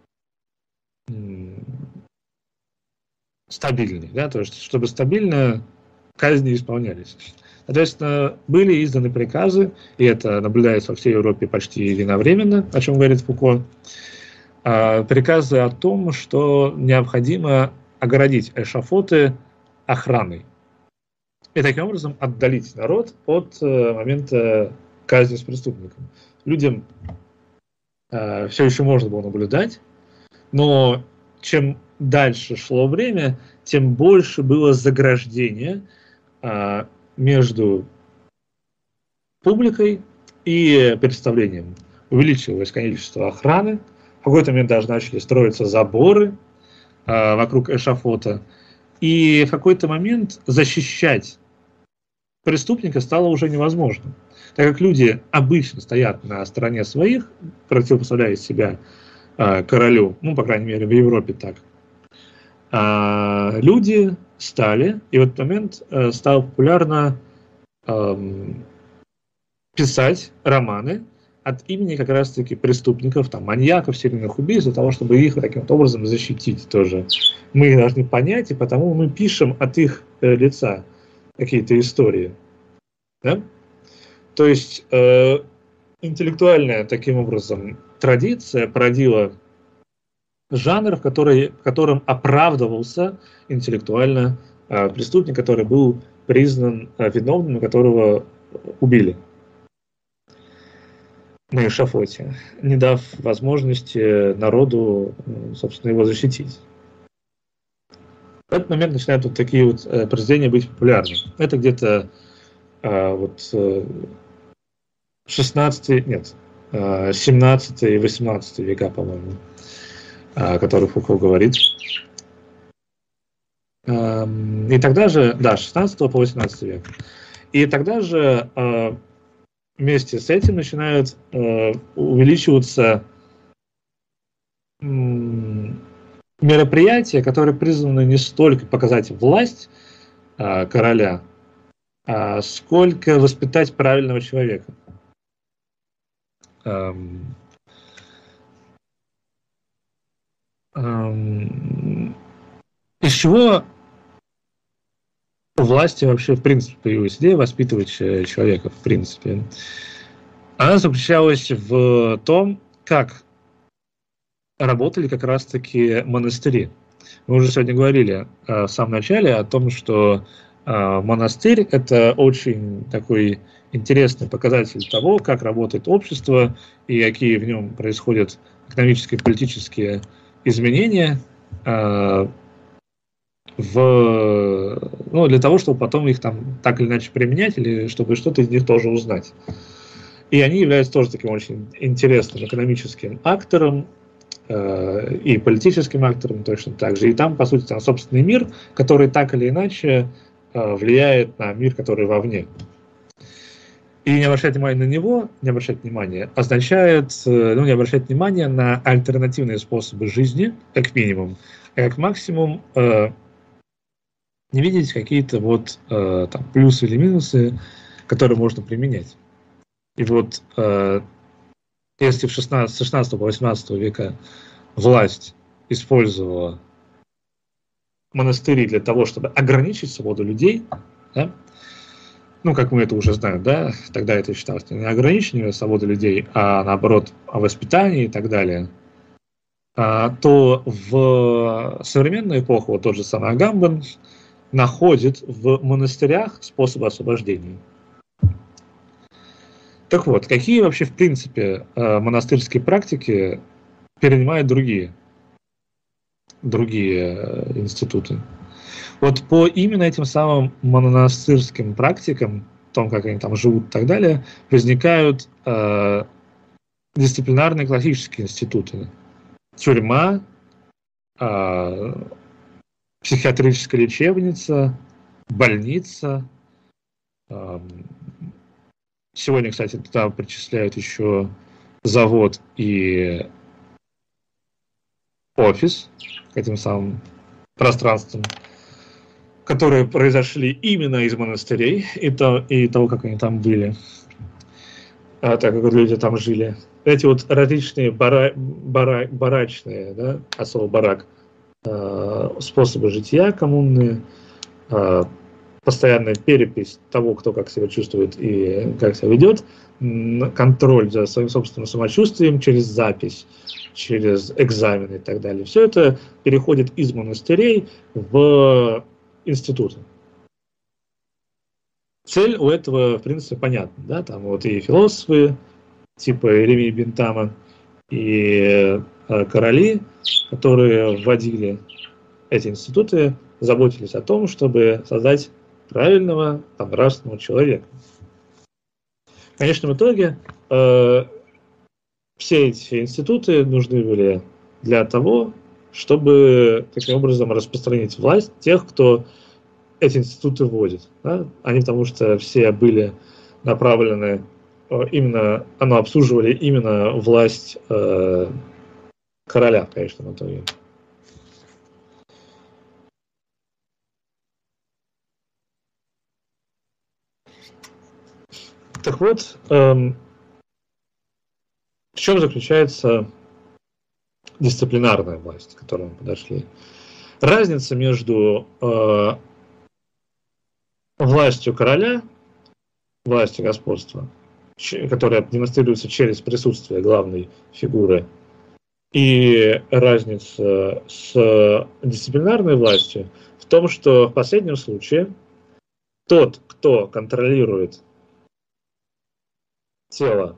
стабильной, да, то есть чтобы стабильно казни исполнялись. Соответственно, были изданы приказы, и это наблюдается во всей Европе почти единовременно, о чем говорит Фуко, приказы о том, что необходимо огородить эшафоты охраной. И таким образом отдалить народ от момента казни с преступником. Людям все еще можно было наблюдать, но чем дальше шло время, тем больше было заграждение между публикой и представлением. Увеличилось количество охраны, в какой-то момент даже начали строиться заборы вокруг эшафота, и в какой-то момент защищать преступника стало уже невозможно, так как люди обычно стоят на стороне своих, противопоставляя себя королю, ну, по крайней мере, в Европе так. Люди стали, и в этот момент стало популярно писать романы от имени как раз-таки преступников, там, маньяков, серийных убийц, для того, чтобы их таким образом защитить тоже. Мы их должны понять, и потому мы пишем от их лица какие-то истории. Да? То есть интеллектуальная, таким образом, традиция породила жанр, в котором оправдывался интеллектуально преступник, который был признан виновным, и которого убили на эшафоте, не дав возможности народу, собственно, его защитить. В этот момент начинают вот такие вот произведения быть популярны. Это где-то 17 и 18 века, по-моему, о которых Фуко говорит. И тогда же, да, с 16 по 18 век. И тогда же вместе с этим начинают увеличиваться мероприятия, которые призваны не столько показать власть короля, сколько воспитать правильного человека. Из чего у власти вообще, в принципе, появилась идея воспитывать человека, в принципе? Она заключалась в том, как работали как раз-таки монастыри. Мы уже сегодня говорили в самом начале о том, что монастырь – это очень такой интересный показатель того, как работает общество и какие в нем происходят экономические и политические изменения для того, чтобы потом их там так или иначе применять, или чтобы что-то из них тоже узнать. И они являются тоже таким очень интересным экономическим актором и политическим актором точно так же. И там, по сути, там собственный мир, который так или иначе влияет на мир, который вовне. И не обращать внимания на него, не обращать внимания, означает, не обращать внимания на альтернативные способы жизни, как минимум, а как максимум не видеть какие-то там плюсы или минусы, которые можно применять. И вот если с 16 по 18 века власть использовала монастыри для того, чтобы ограничить свободу людей, да? Как мы это уже знаем, да, тогда это считалось не ограничением свободы людей, а наоборот о воспитании и так далее, то в современную эпоху тот же самый Агамбен находит в монастырях способы освобождения. Так вот, какие вообще в принципе монастырские практики перенимают другие институты? Вот по именно этим самым монастырским практикам, о том, как они там живут и так далее, возникают дисциплинарные классические институты. Тюрьма, психиатрическая лечебница, больница. Сегодня, кстати, туда причисляют еще завод и офис к этим самым пространствам, которые произошли именно из монастырей и того, как они там были, так как люди там жили. Эти вот различные барачные, да, от слова барак, способы жития коммунные, постоянная перепись того, кто как себя чувствует и как себя ведет, контроль за своим собственным самочувствием через запись, через экзамены и так далее. Все это переходит из монастырей в институты. Цель у этого, в принципе, понятна. Да? Там вот и философы, типа Иеремии Бентама, и короли, которые вводили эти институты, заботились о том, чтобы создать правильного, нравственного человека. В конечном итоге все эти институты нужны были для того, чтобы таким образом распространить власть тех, кто эти институты вводит. Да? Они потому что все были направлены именно, обслуживали именно власть короля в конечном итоге. Так вот, в чем заключается дисциплинарная власть, к которой мы подошли? Разница между властью короля, властью господства, которая демонстрируется через присутствие главной фигуры, и разница с дисциплинарной властью в том, что в последнем случае тот, кто контролирует тело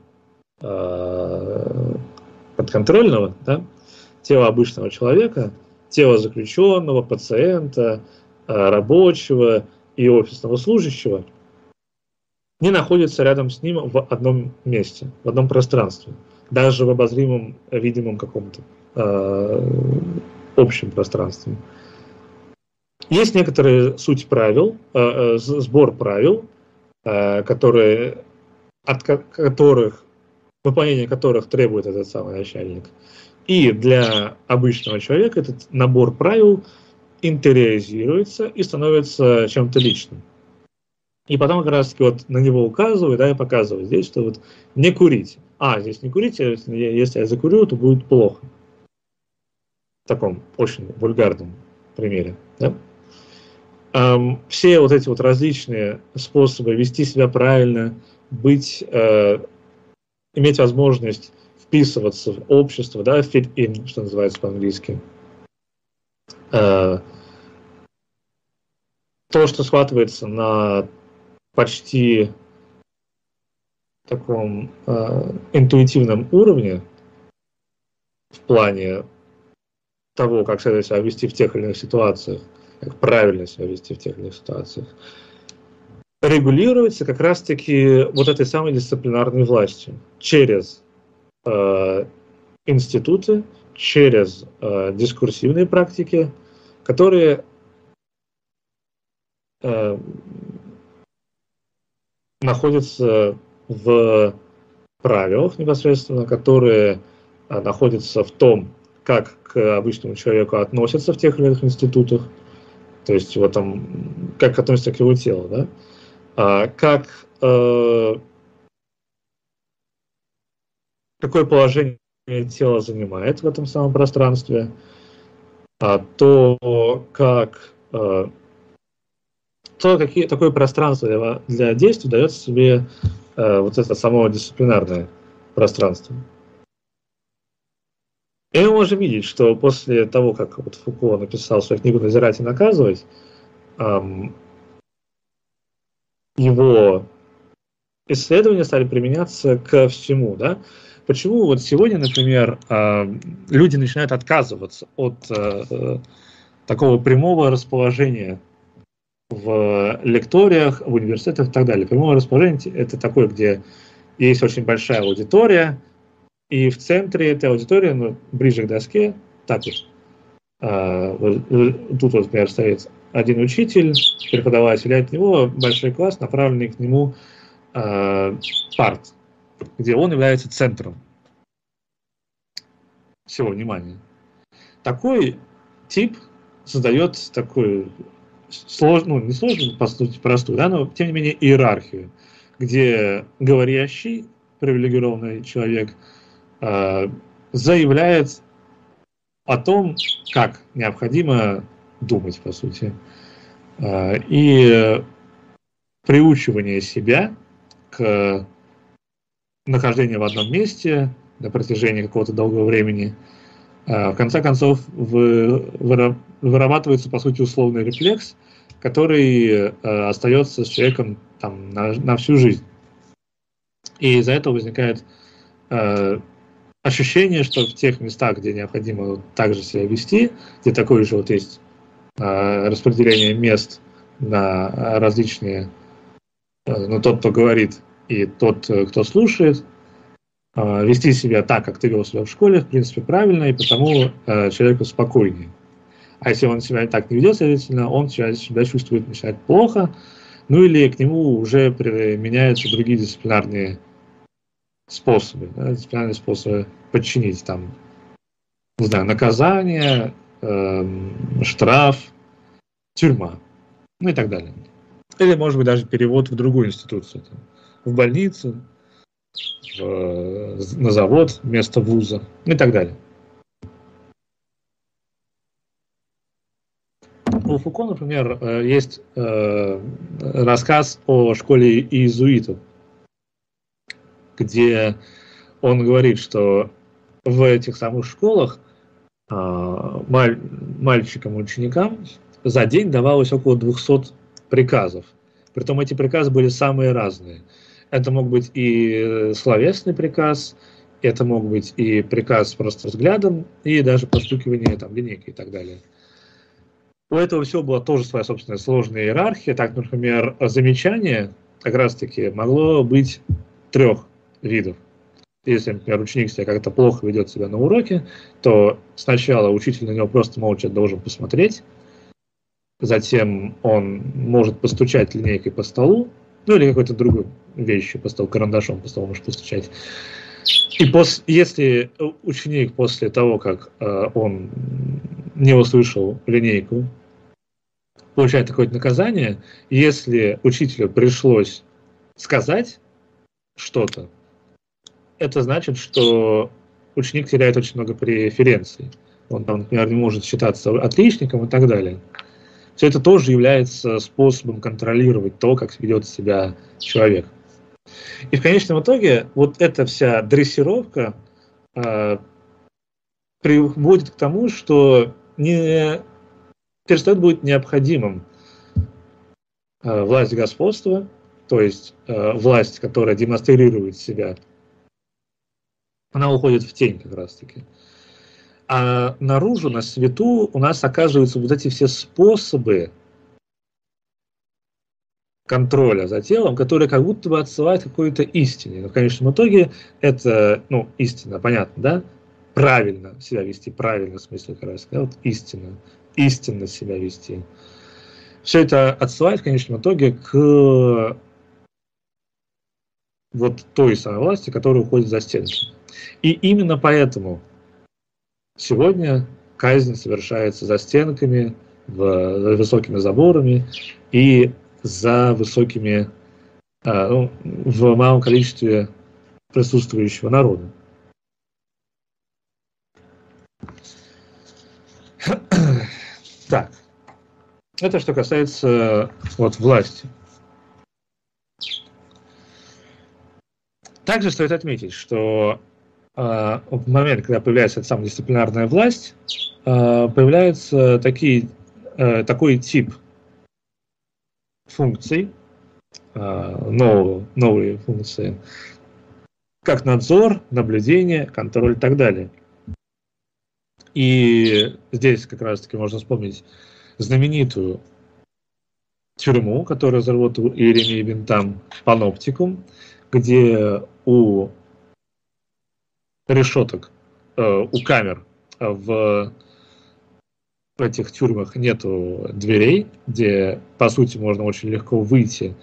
подконтрольного, да, тело обычного человека, тело заключенного, пациента, рабочего и офисного служащего, не находится рядом с ним в одном месте, в одном пространстве, даже в обозримом, видимом каком-то общем пространстве. Есть некоторые суть правил, сбор правил, выполнение которых требует этот самый начальник. И для обычного человека этот набор правил интериоризируется и становится чем-то личным. И потом как раз таки вот на него указывают, да, и показывают здесь, что вот не курите. Здесь не курите, если я закурю, то будет плохо. В таком очень вульгарном примере. Да? Все вот эти вот различные способы вести себя правильно, иметь возможность вписываться в общество, да, fit in, что называется по-английски. То, что схватывается на почти таком интуитивном уровне в плане того, как следует себя вести в тех или иных ситуациях, как правильно себя вести в тех или иных ситуациях, регулируется как раз-таки вот этой самой дисциплинарной властью через институты, через дискурсивные практики, которые находятся в правилах непосредственно, которые находятся в том, как к обычному человеку относятся в тех или иных институтах, то есть вот там, как относятся к его телу, да? Какое положение тело занимает в этом самом пространстве, какое пространство для действий дается себе вот это само дисциплинарное пространство. И мы можем видеть, что после того, как вот Фуко написал свою книгу «Назирать и наказывать», его исследования стали применяться ко всему, да? Почему вот сегодня, например, люди начинают отказываться от такого прямого расположения в лекториях, в университетах и так далее. Прямое расположение – это такое, где есть очень большая аудитория, и в центре этой аудитории, ближе к доске, так вот, тут вот, например, стоит один учитель, преподаватель, а от него большой класс, направленный к нему парт, где он является центром всего внимания. Такой тип создает такую сложную, ну, не сложную, по сути, простую, да, но, тем не менее, иерархию, где говорящий, привилегированный человек, заявляет о том, как необходимо думать, по сути. И приучивание себя к нахождению в одном месте на протяжении какого-то долгого времени, в конце концов, вырабатывается, по сути, условный рефлекс, который остается с человеком там, на всю жизнь. И из-за этого возникает ощущение, что в тех местах, где необходимо также себя вести, где такое же вот есть распределение мест на различные, ну, тот, кто говорит, и тот, кто слушает, вести себя так, как ты вел себя в школе, в принципе, правильно, и потому человеку спокойнее. А если он себя так не ведет, следовательно, он себя чувствует, начинает плохо, ну или к нему уже применяются другие дисциплинарные способы, да, дисциплинарные способы подчинить, там, не знаю, наказание, штраф, тюрьма, ну и так далее. Или, может быть, даже перевод в другую институцию, там, в больницу, на завод вместо вуза, ну и так далее. У Фуко, например, есть рассказ о школе иезуитов, где он говорит, что в этих самых школах мальчикам и ученикам за день давалось около 200 приказов. Притом эти приказы были самые разные. Это мог быть и словесный приказ, это мог быть и приказ просто взглядом, и даже постукивание там, линейкой и так далее. У этого всего была тоже своя собственная сложная иерархия. Так, например, замечание как раз-таки могло быть 3 видов. Если, например, ученик себя как-то плохо ведет себя на уроке, то сначала учитель на него просто молча должен посмотреть, затем он может постучать линейкой по столу, ну или какой-то другой вещью по столу, карандашом по столу может постучать. И если ученик после того, как он не услышал линейку, получает какое-то наказание, если учителю пришлось сказать что-то, это значит, что ученик теряет очень много преференций. Он, там, например, не может считаться отличником и так далее. Все это тоже является способом контролировать то, как ведет себя человек. И в конечном итоге вот эта вся дрессировка приводит к тому, что не перестает быть необходимым власть господства, то есть власть, которая демонстрирует себя, она уходит в тень как раз-таки. А наружу, на свету, у нас оказываются вот эти все способы контроля за телом, которые как будто бы отсылают к какой-то истине. Но в конечном итоге это, ну, истина, понятно, да? Правильно себя вести, правильно в смысле, как раз, да? Вот истинно себя вести. Все это отсылает в конечном итоге к вот той самой власти, которая уходит за стенки. И именно поэтому сегодня казнь совершается за стенками, за высокими заборами и за высокими, в малом количестве присутствующего народа. Так, это что касается вот власти. Также стоит отметить, что в момент, когда появляется эта самая дисциплинарная власть, появляется такой тип функций, новые функции, как надзор, наблюдение, контроль и так далее. И здесь как раз-таки можно вспомнить знаменитую тюрьму, которую разработал Иеремия Бентам Паноптикум, где у решеток, у камер в этих тюрьмах нету дверей, где, по сути, можно очень легко выйти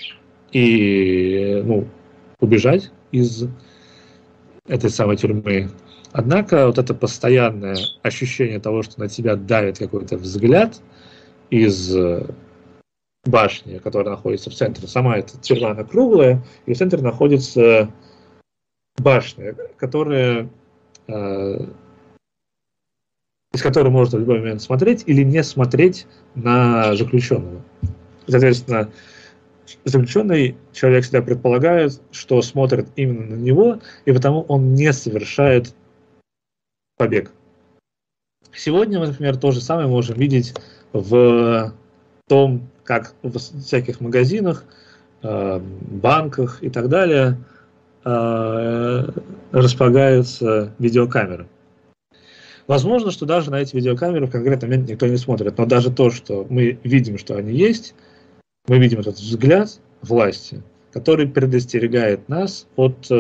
и, убежать из этой самой тюрьмы. Однако вот это постоянное ощущение того, что на тебя давит какой-то взгляд из башни, которая находится в центре. Сама эта тюрьма она круглая, и в центре находится башня, которая, из которой можно в любой момент смотреть или не смотреть на заключенного. Соответственно, заключенный человек всегда предполагает, что смотрит именно на него, и потому он не совершает побег. Сегодня мы, например, то же самое можем видеть в том, как в всяких магазинах, банках и так далее располагаются видеокамеры. Возможно, что даже на эти видеокамеры в конкретный момент никто не смотрит, но даже то, что мы видим, что они есть, мы видим этот взгляд власти, который предостерегает нас от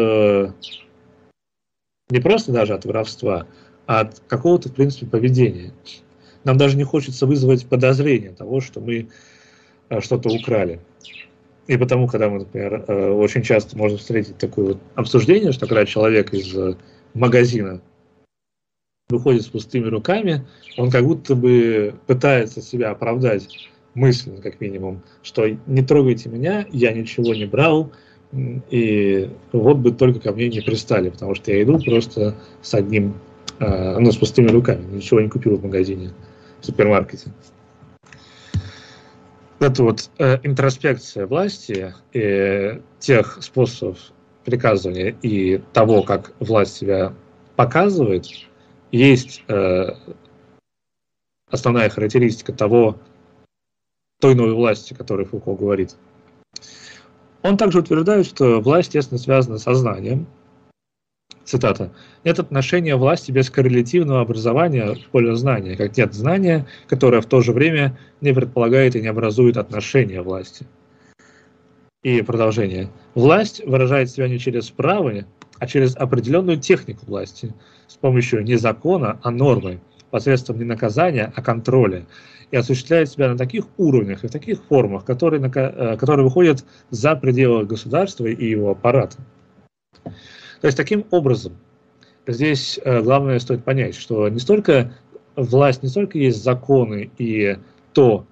не просто даже от воровства, а от какого-то, в принципе, поведения. Нам даже не хочется вызвать подозрение того, что мы что-то украли. И потому, когда мы, например, очень часто можем встретить такое вот обсуждение, что когда человек из магазина выходит с пустыми руками, он как будто бы пытается себя оправдать мысленно, как минимум, что не трогайте меня, я ничего не брал, и вот бы только ко мне не пристали, потому что я иду просто с одним, с пустыми руками, ничего не купил в магазине, в супермаркете. Это вот интроспекция власти и тех способов приказывания и того, как власть себя показывает, есть основная характеристика той новой власти, о которой Фуко говорит. Он также утверждает, что власть тесно связана с сознанием. Цитата. «Нет отношения власти без коррелятивного образования в поле знания, как нет знания, которое в то же время не предполагает и не образует отношения власти». И продолжение. «Власть выражает себя не через право, а через определенную технику власти, с помощью не закона, а нормы, посредством не наказания, а контроля, и осуществляет себя на таких уровнях и в таких формах, которые выходят за пределы государства и его аппарата». То есть таким образом здесь главное стоит понять, что власть не столько есть законы и то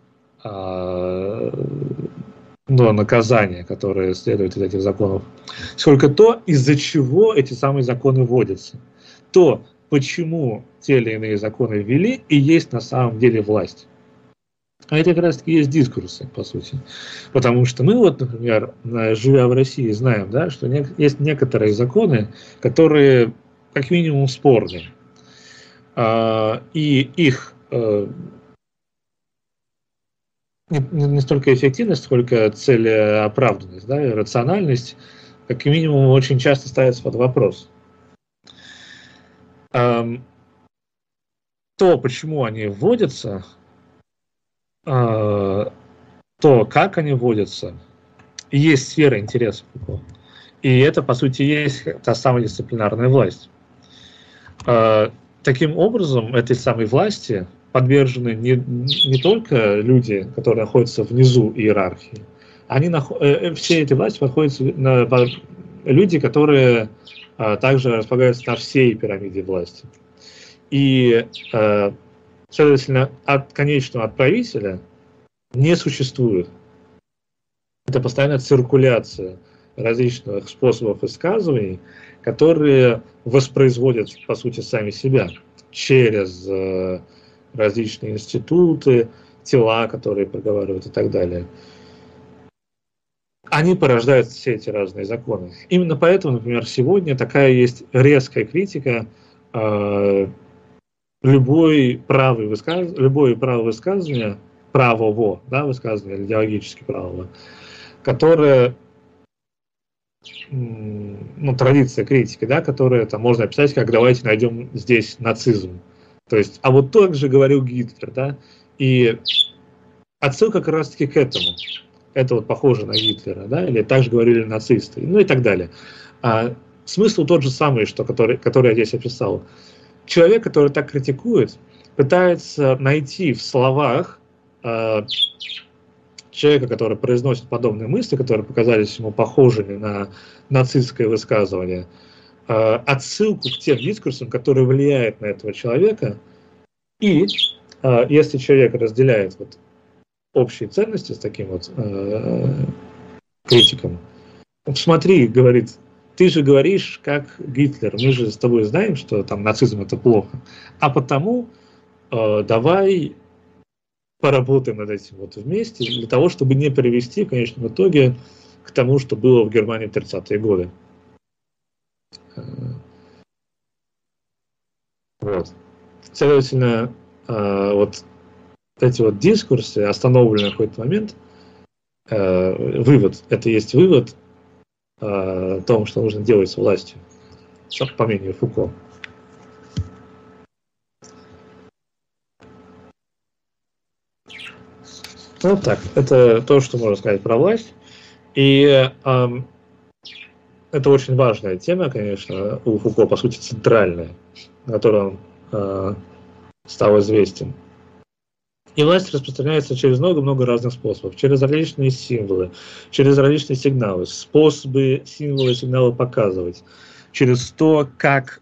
наказание, которое следует из этих законов, сколько то, из-за чего эти самые законы вводятся. То, почему те или иные законы ввели, и есть на самом деле власть. А это как раз таки есть дискурсы, по сути. Потому что мы вот, например, живя в России, знаем, да, что есть некоторые законы, которые как минимум спорны. И их не столько эффективность, сколько целеоправданность, да, и рациональность, как минимум, очень часто ставятся под вопрос. То, почему они вводятся, то, как они вводятся, есть сфера интересов. И это, по сути, есть та самая дисциплинарная власть. Таким образом, этой самой власти подвержены не только люди, которые находятся внизу иерархии, все эти власти находятся люди, которые также располагаются на всей пирамиде власти. И, следовательно, от конечного отправителя не существует. Это постоянная циркуляция различных способов высказываний, которые воспроизводят, по сути, сами себя через различные институты, тела, которые проговаривают и так далее. Они порождают все эти разные законы. Именно поэтому, например, сегодня такая есть резкая критика любое право высказывания, правового, да, высказывания, идеологически правового, которое, традиция критики, да, которая там можно описать как «давайте найдем здесь нацизм». То есть, а вот так же говорил Гитлер, да, и отсылка как раз-таки к этому. Это вот похоже на Гитлера, да, или так же говорили нацисты, ну и так далее. Смысл тот же самый, который я здесь описал. Человек, который так критикует, пытается найти в словах человека, который произносит подобные мысли, которые показались ему похожими на нацистское высказывание, отсылку к тем дискурсам, которые влияют на этого человека. И если человек разделяет общие ценности с таким вот критиком. Смотри, говорит, ты же говоришь, как Гитлер, мы же с тобой знаем, что там нацизм это плохо, а потому давай поработаем над этим вот вместе, для того, чтобы не привести в конечном итоге к тому, что было в Германии в 30-е годы. Вот. Следовательно, вот эти вот дискурсы остановлены в какой-то момент. Вывод, это есть вывод о том, что нужно делать с властью, по мнению Фуко. Вот так. Это то, что можно сказать про власть. И это очень важная тема, конечно, у Фуко, по сути, центральная, на которой он стал известен. И власть распространяется через много-много разных способов. Через различные символы, через различные сигналы, способы символы и сигналы показывать. Через то, как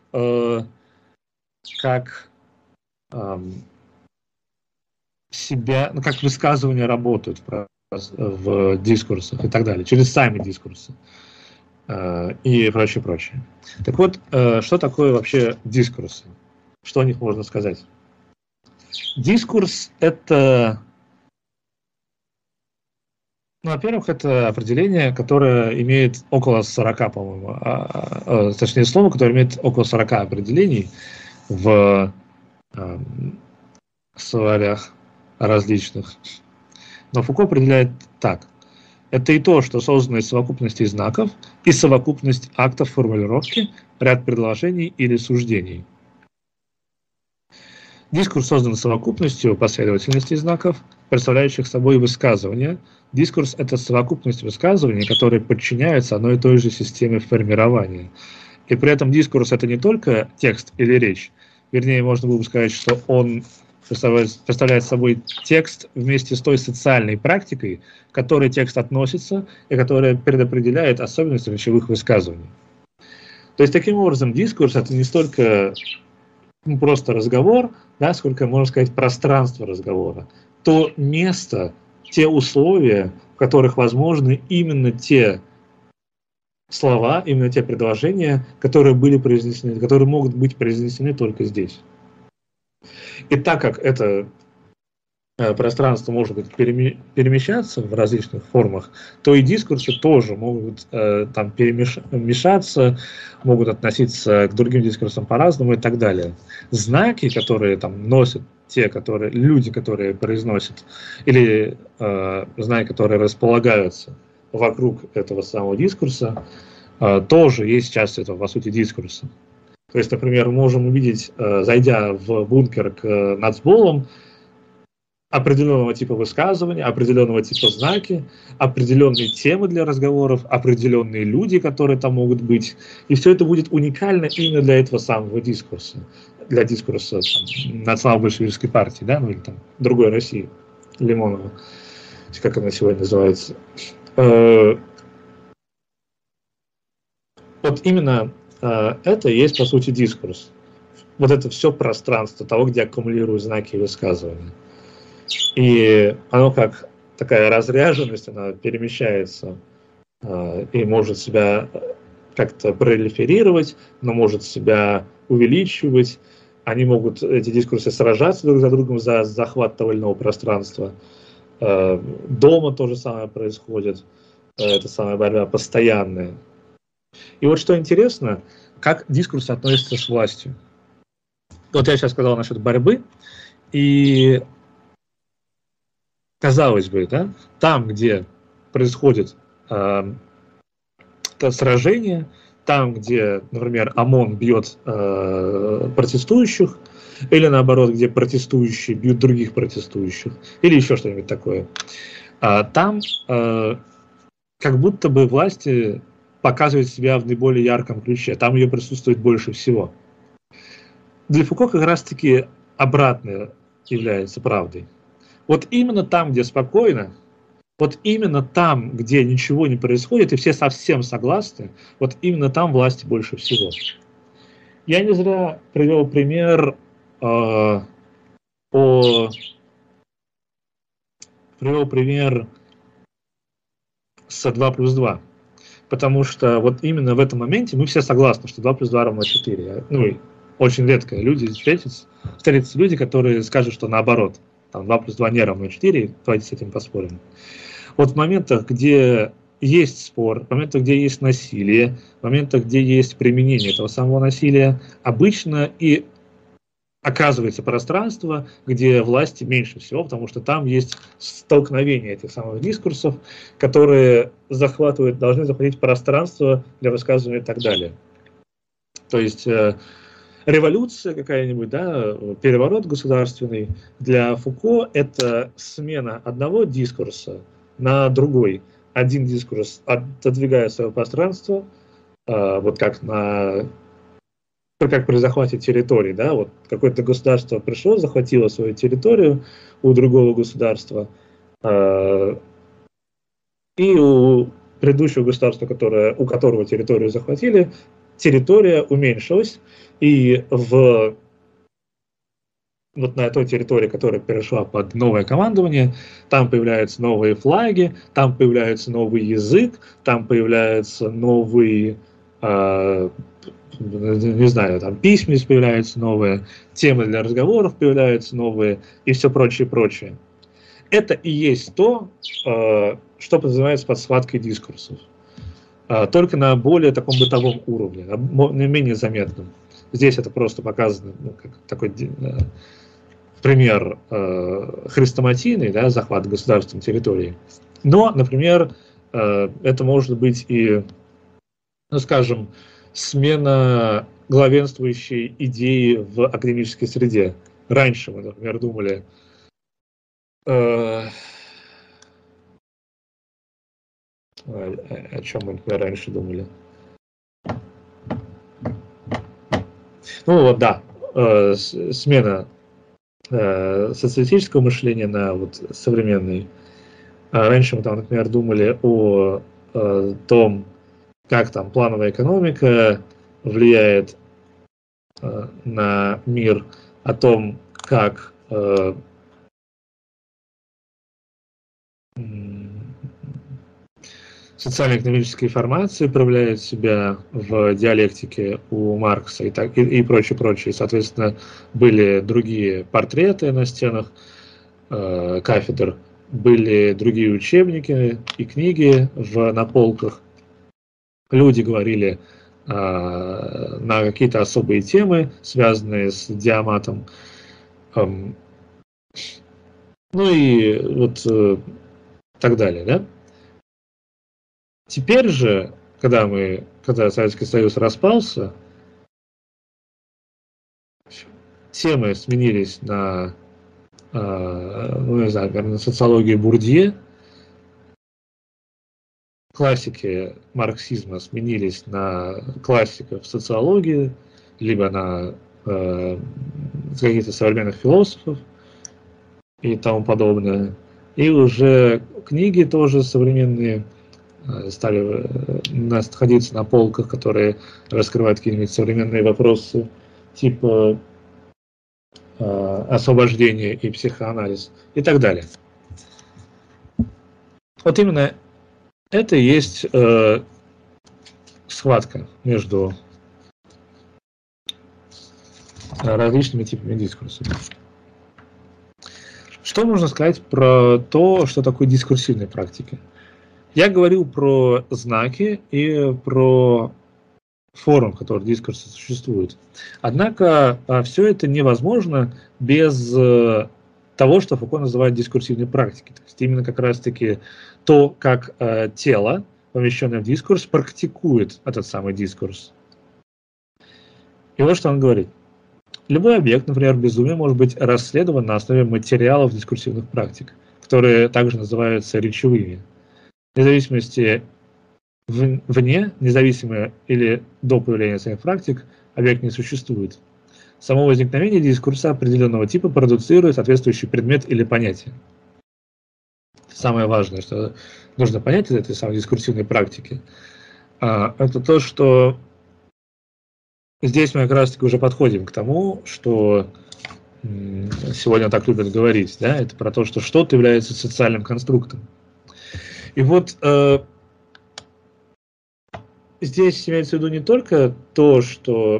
себя, ну, как высказывания работают в дискурсах и так далее. Через сами дискурсы. И прочее, прочее. Так вот, что такое вообще дискурсы? Что о них можно сказать? Дискурс – это, ну, во-первых, это определение, которое имеет около 40, по-моему, точнее, слово, которое имеет около 40 определений в словарях различных. Но Фуко определяет так. Это и то, что создано из совокупности знаков и совокупность актов формулировки, ряд предложений или суждений. Дискурс создан совокупностью последовательностей знаков, представляющих собой высказывания. Дискурс – это совокупность высказываний, которые подчиняются одной и той же системе формирования. И при этом дискурс – это не только текст или речь. Вернее, можно было бы сказать, что он представляет собой текст вместе с той социальной практикой, к которой текст относится и которая предопределяет особенности речевых высказываний. То есть, таким образом, дискурс – это не столько просто разговор, да, сколько, можно сказать, пространство разговора. То место, те условия, в которых возможны именно те слова, именно те предложения, которые были произнесены, которые могут быть произнесены только здесь. И так как это пространство может быть перемещаться в различных формах, то и дискурсы тоже могут там перемешаться, могут относиться к другим дискурсам по-разному и так далее. Знаки, которые там носят люди, которые произносят, или знаки, которые располагаются вокруг этого самого дискурса, тоже есть часть этого, по сути, дискурса. То есть, например, мы можем увидеть, зайдя в бункер к нацболам, определенного типа высказывания, определенного типа знаки, определенные темы для разговоров, определенные люди, которые там могут быть. И все это будет уникально именно для этого самого дискурса. Для дискурса национал-большевистской партии, да, ну или там другой России, Лимонова, как она сегодня называется. Вот именно это и есть, по сути, дискурс. Вот это все пространство того, где аккумулируют знаки и высказывания. И оно как такая разряженность, она перемещается и может себя как-то пролиферировать, но может себя увеличивать. Они могут, эти дискурсы, сражаться друг за другом за захват того или иного пространства. Дома то же самое происходит. Это самая борьба постоянная. И вот что интересно, как дискурс относится с властью. Вот я сейчас сказал насчет борьбы, и казалось бы, да, там, где происходит сражение, там, где, например, ОМОН бьет протестующих, или наоборот, где протестующие бьют других протестующих, или еще что-нибудь такое, там как будто бы власти показывают себя в наиболее ярком ключе, там ее присутствует больше всего. Для Фуко как раз-таки обратное является правдой. Вот именно там, где спокойно, вот именно там, где ничего не происходит, и все совсем согласны, вот именно там власти больше всего. Я не зря привел пример о привел пример с 2 плюс 2. Потому что вот именно в этом моменте мы все согласны, что 2 плюс 2 равно 4. Ну, и очень редко люди встретятся люди, которые скажут, что наоборот, там 2 плюс 2 не равно 4, давайте с этим поспорим. Вот в моментах, где есть спор, в моментах, где есть насилие, в моментах, где есть применение этого самого насилия, обычно и оказывается пространство, где власти меньше всего, потому что там есть столкновение этих самых дискурсов, которые должны захватить пространство для высказывания и так далее. То есть революция какая-нибудь, да, переворот государственный для Фуко – это смена одного дискурса на другой. Один дискурс отодвигая свое пространство, вот как при захвате территории, да, вот какое-то государство пришло, захватило свою территорию у другого государства, и у предыдущего государства, у которого территорию захватили, территория уменьшилась, и вот на той территории, которая перешла под новое командование, там появляются новые флаги, там появляется новый язык, там появляются новые не знаю, там письменность появляется новая, темы для разговоров появляются новые и все прочее, прочее. Это и есть то, что подразумевается под схваткой дискурсов. Только на более таком бытовом уровне, на менее заметном. Здесь это просто показано, как такой пример хрестоматийный, да, захват государственной территории. Но, например, это может быть и, ну, скажем, смена главенствующей идеи в академической среде. Раньше мы, например, думали, о чем мы, например, раньше думали. Ну вот, да, смена социалистического мышления на вот современный. Раньше мы там, например, думали о том, как там плановая экономика влияет на мир, о том, как социально-экономическая информация проявляет себя в диалектике у Маркса и прочее. Соответственно, были другие портреты на стенах кафедр, были другие учебники и книги на полках. Люди говорили на какие-то особые темы, связанные с диаматом. Ну и вот так далее, да? Теперь же, когда Советский Союз распался, темы сменились на, ну не знаю, на социологию Бурдье, классики марксизма сменились на классиков социологии, либо на каких-то современных философов и тому подобное. И уже книги тоже современные стали находиться на полках, которые раскрывают какие-нибудь современные вопросы, типа освобождение и психоанализ и так далее. Вот именно это и есть схватка между различными типами дискурсов. Что можно сказать про то, что такое дискурсивная практика? Я говорил про знаки и про формы, в которых дискурсы существуют. Однако все это невозможно без того, что Фуко называет дискурсивной практикой. То есть именно как раз-таки то, как тело, помещенное в дискурс, практикует этот самый дискурс. И вот что он говорит. Любой объект, например, безумие, может быть расследован на основе материалов дискурсивных практик, которые также называются речевыми. В зависимости вне, независимо или до появления самих практик, объект не существует. Само возникновение дискурса определенного типа продуцирует соответствующий предмет или понятие. Самое важное, что нужно понять из этой самой дискурсивной практики, это то, что здесь мы как раз таки уже подходим к тому, что сегодня так любят говорить, да, это про то, что что-то является социальным конструктом. И вот здесь имеется в виду не только то, что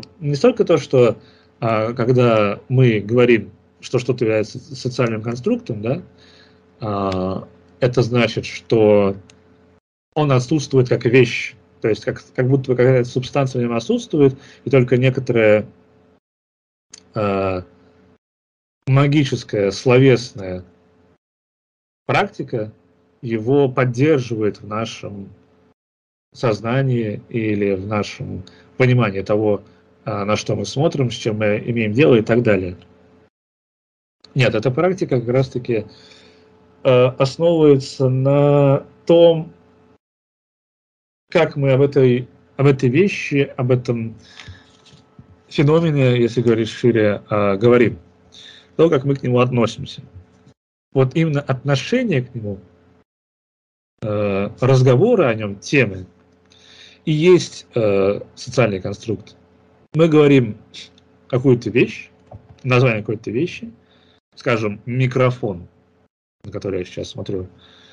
когда мы говорим, что что-то является социальным конструктом, да, это значит, что он отсутствует как вещь, то есть как будто бы какая-то субстанция в нем отсутствует, и только некоторая магическая, словесная практика его поддерживает в нашем сознании или в нашем понимании того, на что мы смотрим, с чем мы имеем дело и так далее. Нет, эта практика как раз-таки основывается на том, как мы об этой вещи, об этом феномене, если говорить шире, говорим, то, как мы к нему относимся. Вот именно отношение к нему, разговоры о нем, темы, и есть социальный конструкт. Мы говорим какую-то вещь, название какой-то вещи, скажем, микрофон, на который я сейчас смотрю,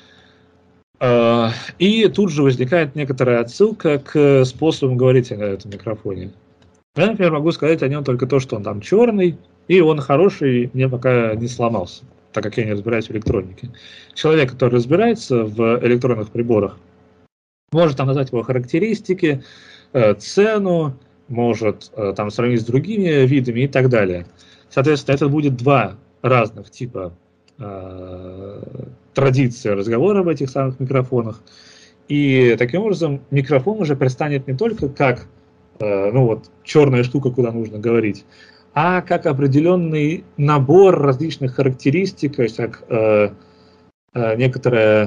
и тут же возникает некоторая отсылка к способам говорить на этом микрофоне. Я, например, могу сказать о нем только то, что он там черный, и он хороший, мне пока не сломался, так как я не разбираюсь в электронике. Человек, который разбирается в электронных приборах, может там назвать его характеристики, цену, может там сравнить с другими видами и так далее. Соответственно, это будет два разных типа традиции разговора об этих самых микрофонах. И таким образом микрофон уже предстанет не только как черная штука, куда нужно говорить, а как определенный набор различных характеристик, то есть как некоторая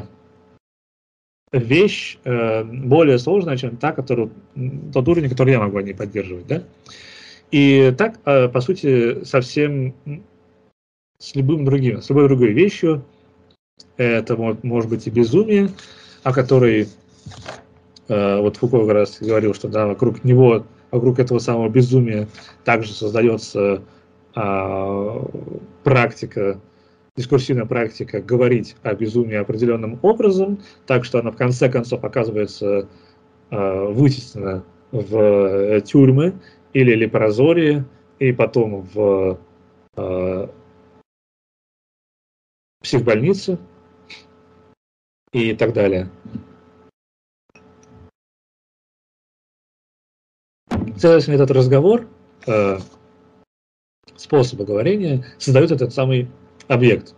вещь более сложная, чем тот уровень, который я могу о ней поддерживать. Да? И так, по сути, совсем с любой другой вещью. Это может быть и безумие, о которой вот Фуко как раз говорил, что да, вокруг этого самого безумия также создается дискурсивная практика говорить о безумии определенным образом, так что она в конце концов оказывается вытеснена в тюрьмы или лепрозории, и потом в психбольницы и так далее. Следовательно, этот разговор, способы говорения, создают этот самый объект.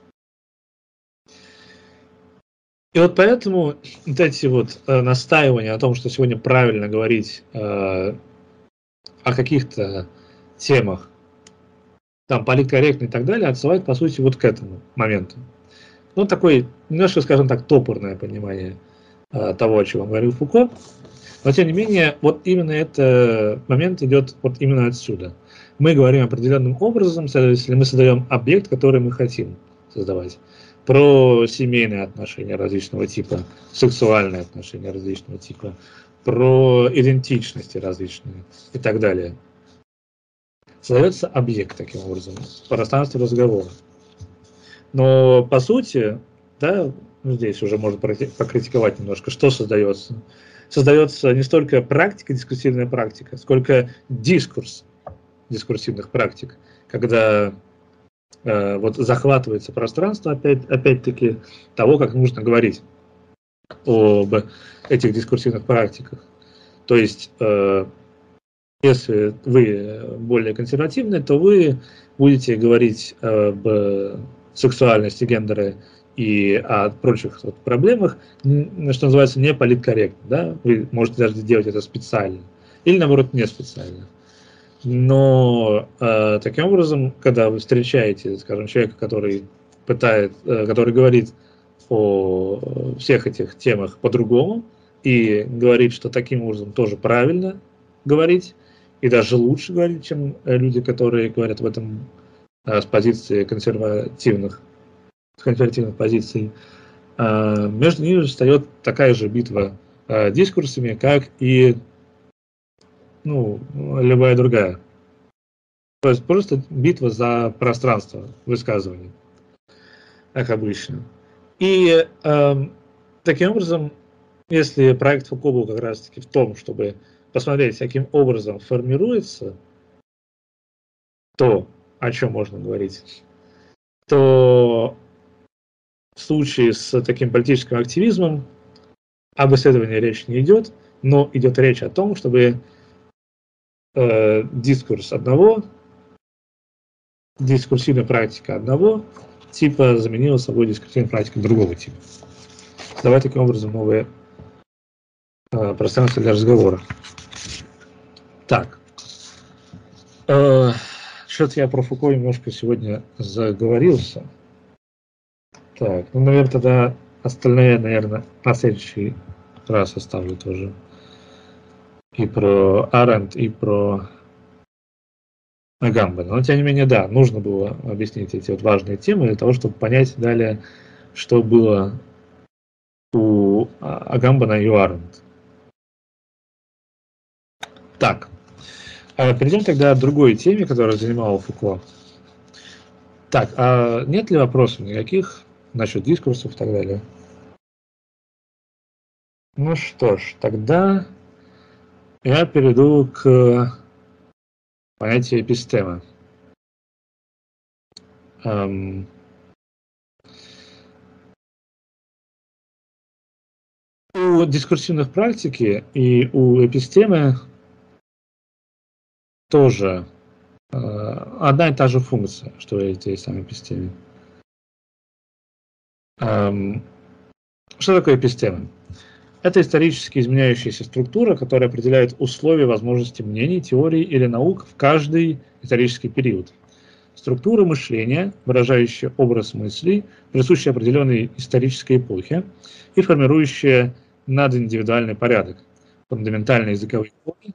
И вот поэтому вот эти вот настаивания о том, что сегодня правильно говорить о каких-то темах, там, политкорректно и так далее, отсылают, по сути, вот к этому моменту. Ну, такое, немножко, скажем так, топорное понимание того, о чем говорил Фуко. Но, тем не менее, вот именно этот момент идет вот именно отсюда. Мы говорим определенным образом, следовательно, мы создаем объект, который мы хотим создавать. Про семейные отношения различного типа, сексуальные отношения различного типа, про идентичности различные и так далее. Создается объект таким образом, пространство разговора. Но по сути, да, здесь уже можно покритиковать немножко, что создается. Создается не столько практика, дискурсивная практика, сколько дискурс дискурсивных практик, когда вот захватывается пространство, опять-таки, того, как нужно говорить об этих дискурсивных практиках. То есть, если вы более консервативны, то вы будете говорить об сексуальности, гендере и о прочих вот проблемах, что называется, не политкорректно. Да? Вы можете даже делать это специально. Или, наоборот, не специально. Но таким образом, когда вы встречаете, скажем, человека, который говорит о всех этих темах по-другому и говорит, что таким образом тоже правильно говорить, и даже лучше говорить, чем люди, которые говорят об этом с позиции консервативных позиций, между ними встает такая же битва дискурсами, как и любая другая. То есть просто битва за пространство высказываний, как обычно. И таким образом, если проект Фуко был как раз-таки в том, чтобы посмотреть, каким образом формируется то, о чем можно говорить, то в случае с таким политическим активизмом об исследовании речь не идет, но идет речь о том, чтобы дискурс одного, дискурсивная практика одного типа заменила собой дискурсивную практику другого типа. Давай таким образом новое пространство для разговора. Так. Что-то я про Фуко немножко сегодня заговорился. Так, ну, наверное, тогда остальные, наверное, на следующий раз оставлю тоже. И про Аренд, и про Агамбена. Но, тем не менее, да, нужно было объяснить эти вот важные темы для того, чтобы понять далее, что было у Агамбена и у Аренд. Так, перейдем тогда к другой теме, которая занимала Фуко. Так, а нет ли вопросов никаких насчет дискурсов и так далее? Ну что ж, тогда я перейду к понятию эпистемы. У дискурсивных практики и у эпистемы тоже одна и та же функция, что и те самые эпистемы. Что такое эпистема? Это исторически изменяющаяся структура, которая определяет условия возможности мнений, теорий или наук в каждый исторический период. Структура мышления, выражающая образ мыслей, присущая определенной исторической эпохе и формирующая надиндивидуальный порядок, фундаментальные языковые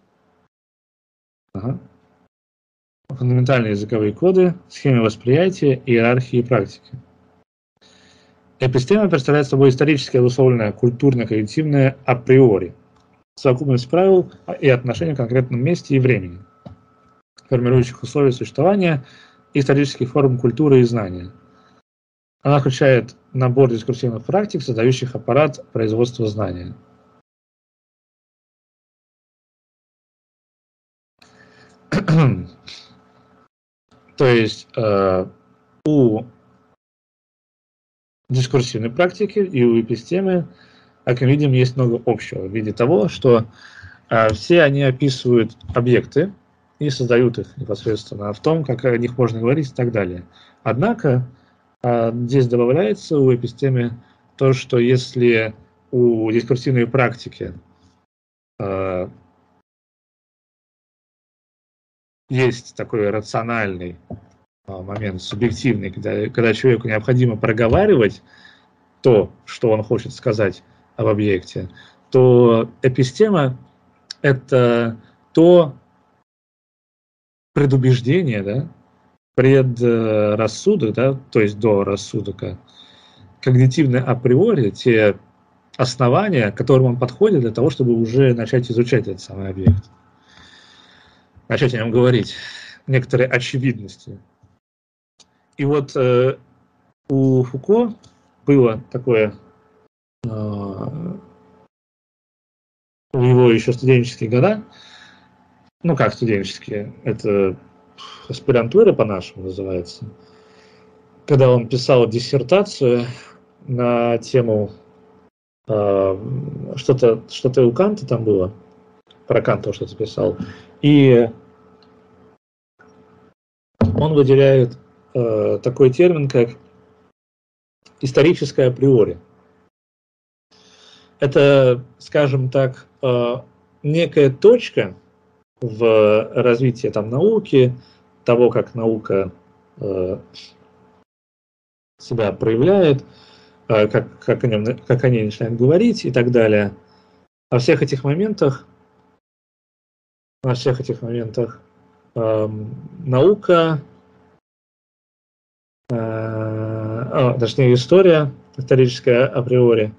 коды, схемы восприятия, иерархии и практики. Эпистема представляет собой исторически обусловленное культурно-когнитивное априори, совокупность правил и отношений в конкретном месте и времени, формирующих условия существования исторических форм культуры и знания. Она включает набор дискурсивных практик, создающих аппарат производства знания. То есть у дискурсивной практики и у эпистемы, как мы видим, есть много общего в виде того, что все они описывают объекты и создают их непосредственно в том, как о них можно говорить и так далее. Однако здесь добавляется у эпистемы то, что если у дискурсивной практики есть такой рациональный момент, субъективный, когда человеку необходимо проговаривать то, что он хочет сказать об объекте, то эпистема – это то предубеждение, да, предрассудок, да, то есть до рассудка, когнитивное априори, те основания, к которым он подходит для того, чтобы уже начать изучать этот самый объект, начать о нем говорить, некоторые очевидности. И вот у Фуко было такое в его еще студенческие года, ну как студенческие, это аспирантура по-нашему называется, когда он писал диссертацию на тему что-то у Канта там было, про Канта что-то писал, и он выделяет такой термин, как историческое априори. Это, скажем так, некая точка в развитии там, науки, того, как наука себя проявляет, как о ней начинают говорить и так далее. На всех этих моментах наука, точнее история, историческая априори,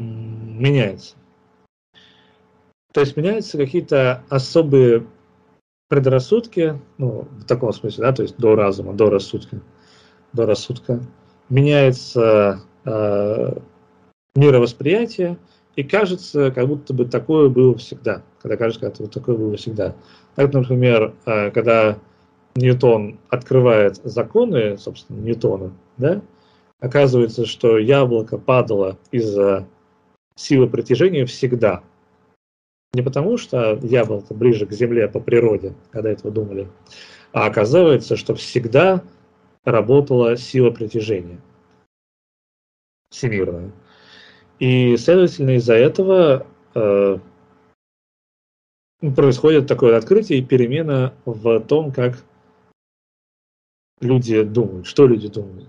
меняется. То есть меняются какие-то особые предрассудки, ну, в таком смысле, да, то есть до разума, до рассудка, меняется мировосприятие, и кажется, как будто бы такое было всегда. Когда кажется, как будто такое было всегда. Так, например, когда Ньютон открывает законы, собственно, Ньютона, да, оказывается, что яблоко падало из-за силы притяжения всегда. Не потому, что яблоко ближе к Земле по природе, когда этого думали, а оказывается, что всегда работала сила притяжения всемирная. И, следовательно, из-за этого происходит такое открытие и перемена в том, как люди думают, что люди думают.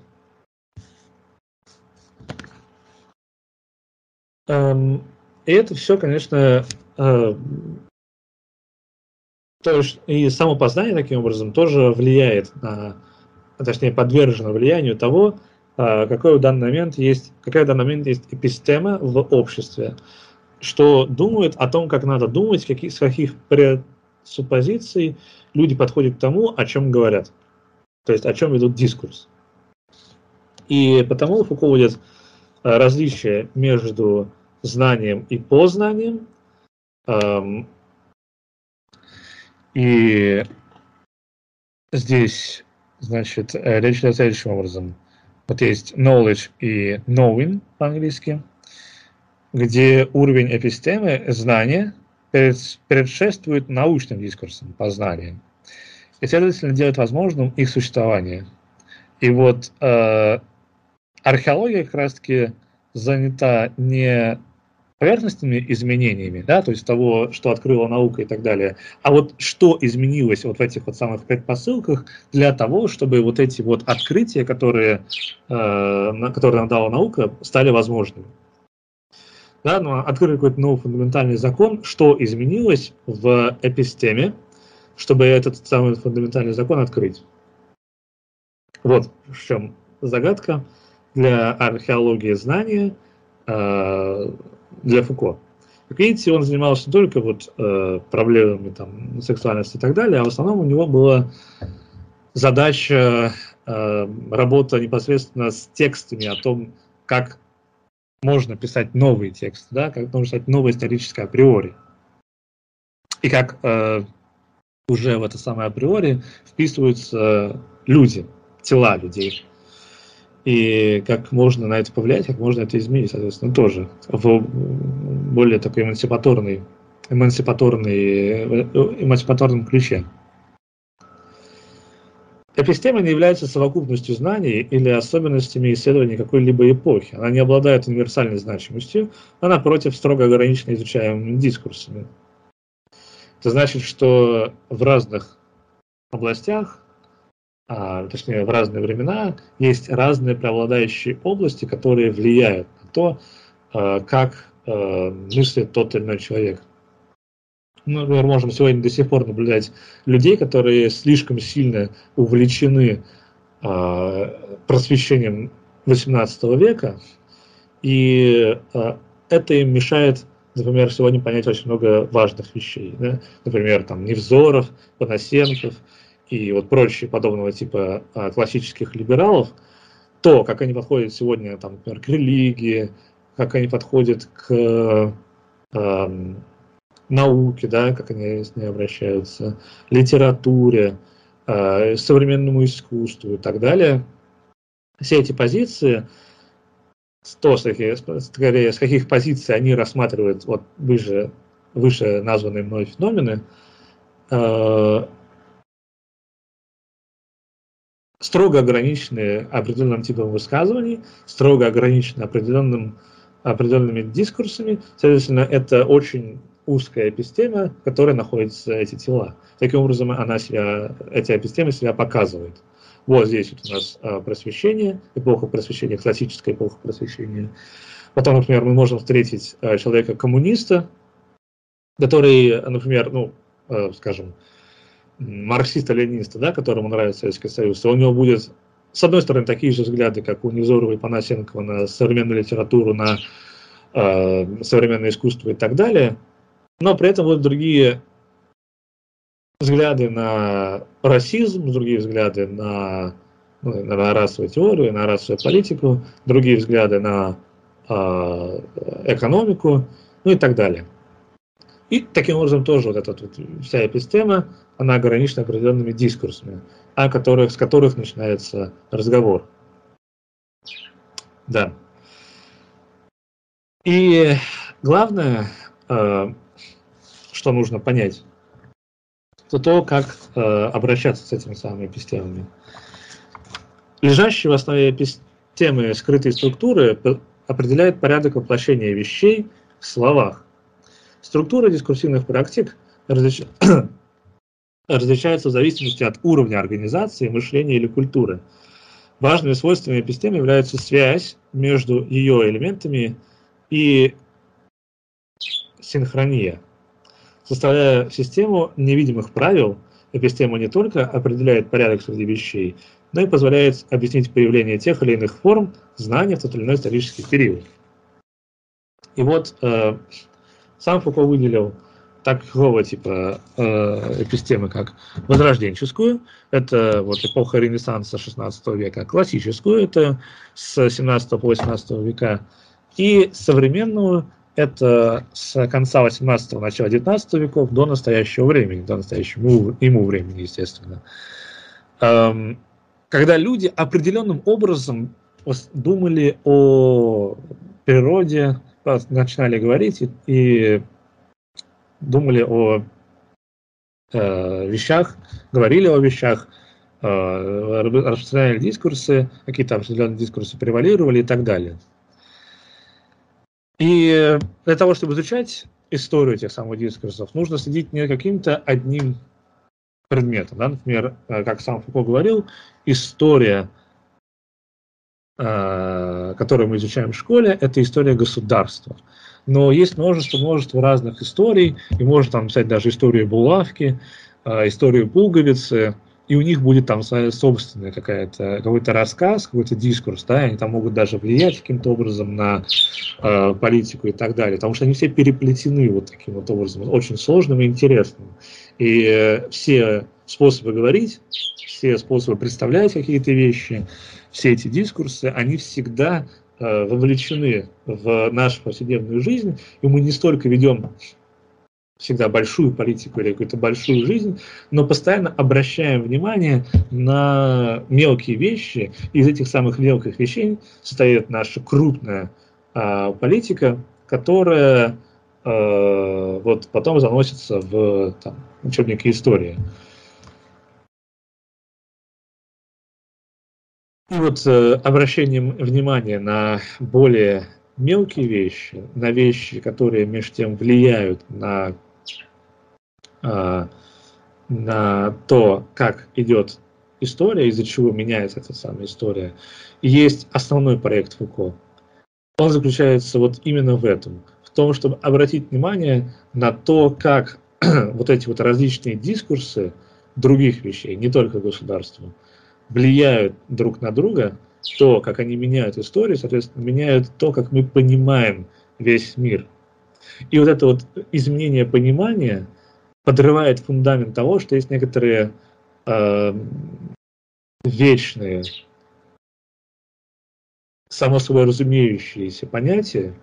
И это все, конечно, и самопознание таким образом тоже влияет на, точнее, подвержено влиянию того, какая в данный момент есть эпистема в обществе, что думают о том, как надо думать, с каких предсуппозиций люди подходят к тому, о чем говорят, то есть о чем ведут дискурс. И потому Фуко вводит различие между знанием и познанием. И здесь, значит, речь идет следующим образом. Вот есть knowledge и knowing по-английски, где уровень эпистемы, знания, предшествует научным дискурсам, познаниям. И, следовательно, делает возможным их существование. И вот археология как раз-таки занята не поверхностными изменениями, да, то есть того, что открыла наука и так далее, а вот что изменилось вот в этих вот самых предпосылках для того, чтобы вот эти вот открытия, которые нам дала наука, стали возможными. Да, но открыли какой-то новый фундаментальный закон, что изменилось в эпистеме, чтобы этот самый фундаментальный закон открыть. Вот в чем загадка для археологии знания для Фуко. Как видите, он занимался не только вот проблемами там, сексуальности и так далее, а в основном у него была задача работа непосредственно с текстами о том, как можно писать новые тексты, да, как можно писать новое историческое априори. И как уже в это самое априори вписываются люди, тела людей. И как можно на это повлиять, как можно это изменить, соответственно, тоже в более такой эмансипаторном ключе. Эпистема не является совокупностью знаний или особенностями исследования какой-либо эпохи. Она не обладает универсальной значимостью, а напротив строго ограничена изучаемыми дискурсами. Это значит, что в разных областях, точнее в разные времена, есть разные преобладающие области, которые влияют на то, как мыслит тот или иной человек. Мы, например, можем сегодня до сих пор наблюдать людей, которые слишком сильно увлечены просвещением XVIII века, и это им мешает, например, сегодня понять очень много важных вещей. Да? Например, там, Невзоров, Панасенков и вот прочие подобного типа классических либералов, то, как они подходят сегодня, там, например, к религии, как они подходят к науке, да, как они с ней обращаются, литературе, современному искусству и так далее. Все эти позиции, скорее, с каких позиций они рассматривают вот выше названные мной феномены, строго ограничены определенным типом высказываний, строго ограничены определенными дискурсами. Следовательно, это очень узкая эпистема, в которой находятся эти тела. Таким образом, эти эпистемы себя показывают. Вот здесь вот у нас просвещение, эпоха просвещения, классическая эпоха просвещения. Потом, например, мы можем встретить человека-коммуниста, который, например, скажем, марксиста-лениниста, да, которому нравится Советский Союз, у него будет, с одной стороны, такие же взгляды, как у Невзорова и Панасенкова на современную литературу, на современное искусство и так далее, но при этом будут другие взгляды на расизм, другие взгляды на расовую теорию, на расовую политику, другие взгляды на экономику, ну и так далее. И таким образом тоже вот эта вот вся эпистема, она ограничена определенными дискурсами, с которых начинается разговор. Да. И главное, что нужно понять, это то, как обращаться с этими самыми эпистемами. Лежащие в основе эпистемы скрытые структуры определяет порядок воплощения вещей в словах. Структура дискурсивных практик различается в зависимости от уровня организации, мышления или культуры. Важными свойствами эпистемы являются связь между ее элементами и синхрония. Составляя систему невидимых правил, эпистема не только определяет порядок среди вещей, но и позволяет объяснить появление тех или иных форм знания в тот или иной исторический период. И вот сам Фуко выделил такого типа эпистемы, как возрожденческую, это вот эпоха Ренессанса XVI века, классическую, это с 17 по 18 века, и современную, это с конца 18-го, начала 19 веков до настоящего времени, до настоящего ему времени, естественно. Когда люди определенным образом думали о природе, начинали говорить и думали о вещах, говорили о вещах, распространяли дискурсы, какие-то определенные дискурсы превалировали и так далее. И для того, чтобы изучать историю этих самых дискурсов, нужно следить не каким-то одним предметом. Да? Например, как сам Фуко говорил, история, которую мы изучаем в школе, это история государства. Но есть множество разных историй, и можно там писать даже историю булавки, историю пуговицы, и у них будет там собственный какой-то рассказ, какой-то дискурс, да, они там могут даже влиять каким-то образом на политику и так далее, потому что они все переплетены вот таким вот образом, очень сложным и интересным. И все способы говорить, все способы представлять какие-то вещи, все эти дискурсы, они всегда вовлечены в нашу повседневную жизнь, и мы не столько ведем всегда большую политику или какую-то большую жизнь, но постоянно обращаем внимание на мелкие вещи, и из этих самых мелких вещей состоит наша крупная политика, которая вот потом заносится в учебники истории. И вот обращением внимания на более мелкие вещи, на вещи, которые между тем влияют на то, как идет история, из-за чего меняется эта самая история, и есть основной проект Фуко. Он заключается вот именно в этом, в том, чтобы обратить внимание на то, как вот эти вот различные дискурсы других вещей, не только государства, влияют друг на друга, то, как они меняют историю, соответственно, меняют то, как мы понимаем весь мир. И вот это вот изменение понимания подрывает фундамент того, что есть некоторые вечные, само собой разумеющиеся понятия,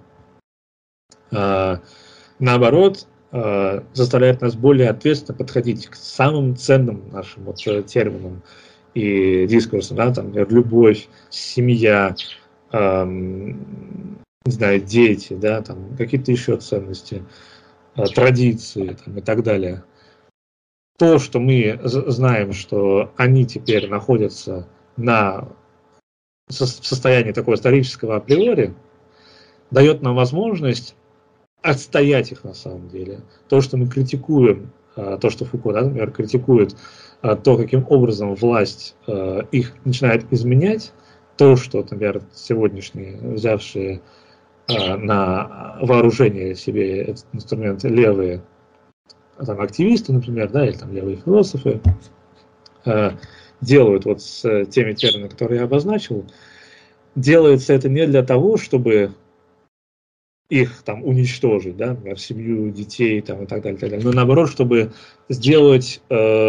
наоборот, заставляет нас более ответственно подходить к самым ценным нашим вот терминам и дискурсам, да, там, например, любовь, семья, не знаю, дети, да, там, какие-то еще ценности, традиции там, и так далее. То, что мы знаем, что они теперь находятся в состоянии такого исторического априори, дает нам возможность отстоять их на самом деле. То, что мы критикуем, то, что Фуко, да, например, критикует, то, каким образом власть их начинает изменять, то, что, например, сегодняшние, взявшие на вооружение себе этот инструмент левые там, активисты, например, да, или там левые философы, делают вот с теми терминами, которые я обозначил, делается это не для того, чтобы их там уничтожить, да, например, семью, детей там, и так далее, так далее. Но наоборот, чтобы сделать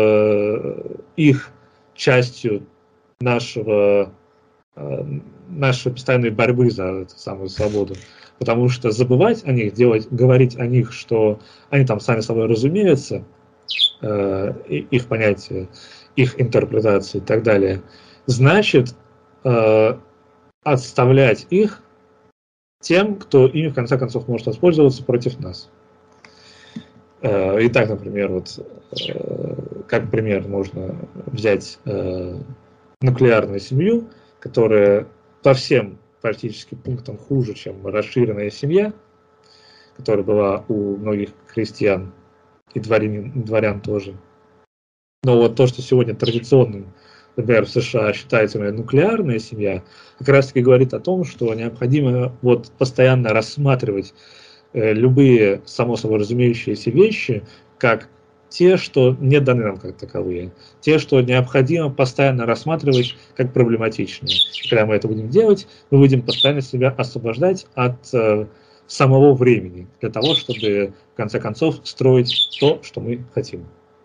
их частью нашего, нашей постоянной борьбы за эту самую свободу. Потому что забывать о них, говорить о них, что они там сами собой разумеются, их понятия, их интерпретации и так далее, значит отставлять их тем, кто ими в конце концов может воспользоваться против нас. Итак, например, вот как пример можно взять нуклеарную семью, которая по всем практически пунктам хуже, чем расширенная семья, которая была у многих крестьян и дворян тоже. Но вот то, что сегодня традиционным, например, в США считается нуклеарная семья, как раз таки говорит о том, что необходимо вот постоянно рассматривать любые само собой разумеющиеся вещи как те, что не даны нам как таковые, те, что необходимо постоянно рассматривать как проблематичные. И когда мы это будем делать, мы будем постоянно себя освобождать от самого времени, для того, чтобы в конце концов строить то, что мы хотим.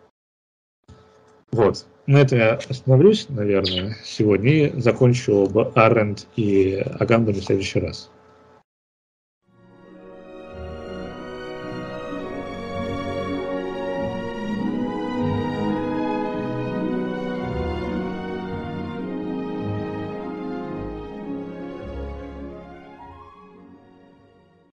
Вот. На этом я остановлюсь, наверное, сегодня и закончу об Аренд и Агамбене в следующий раз.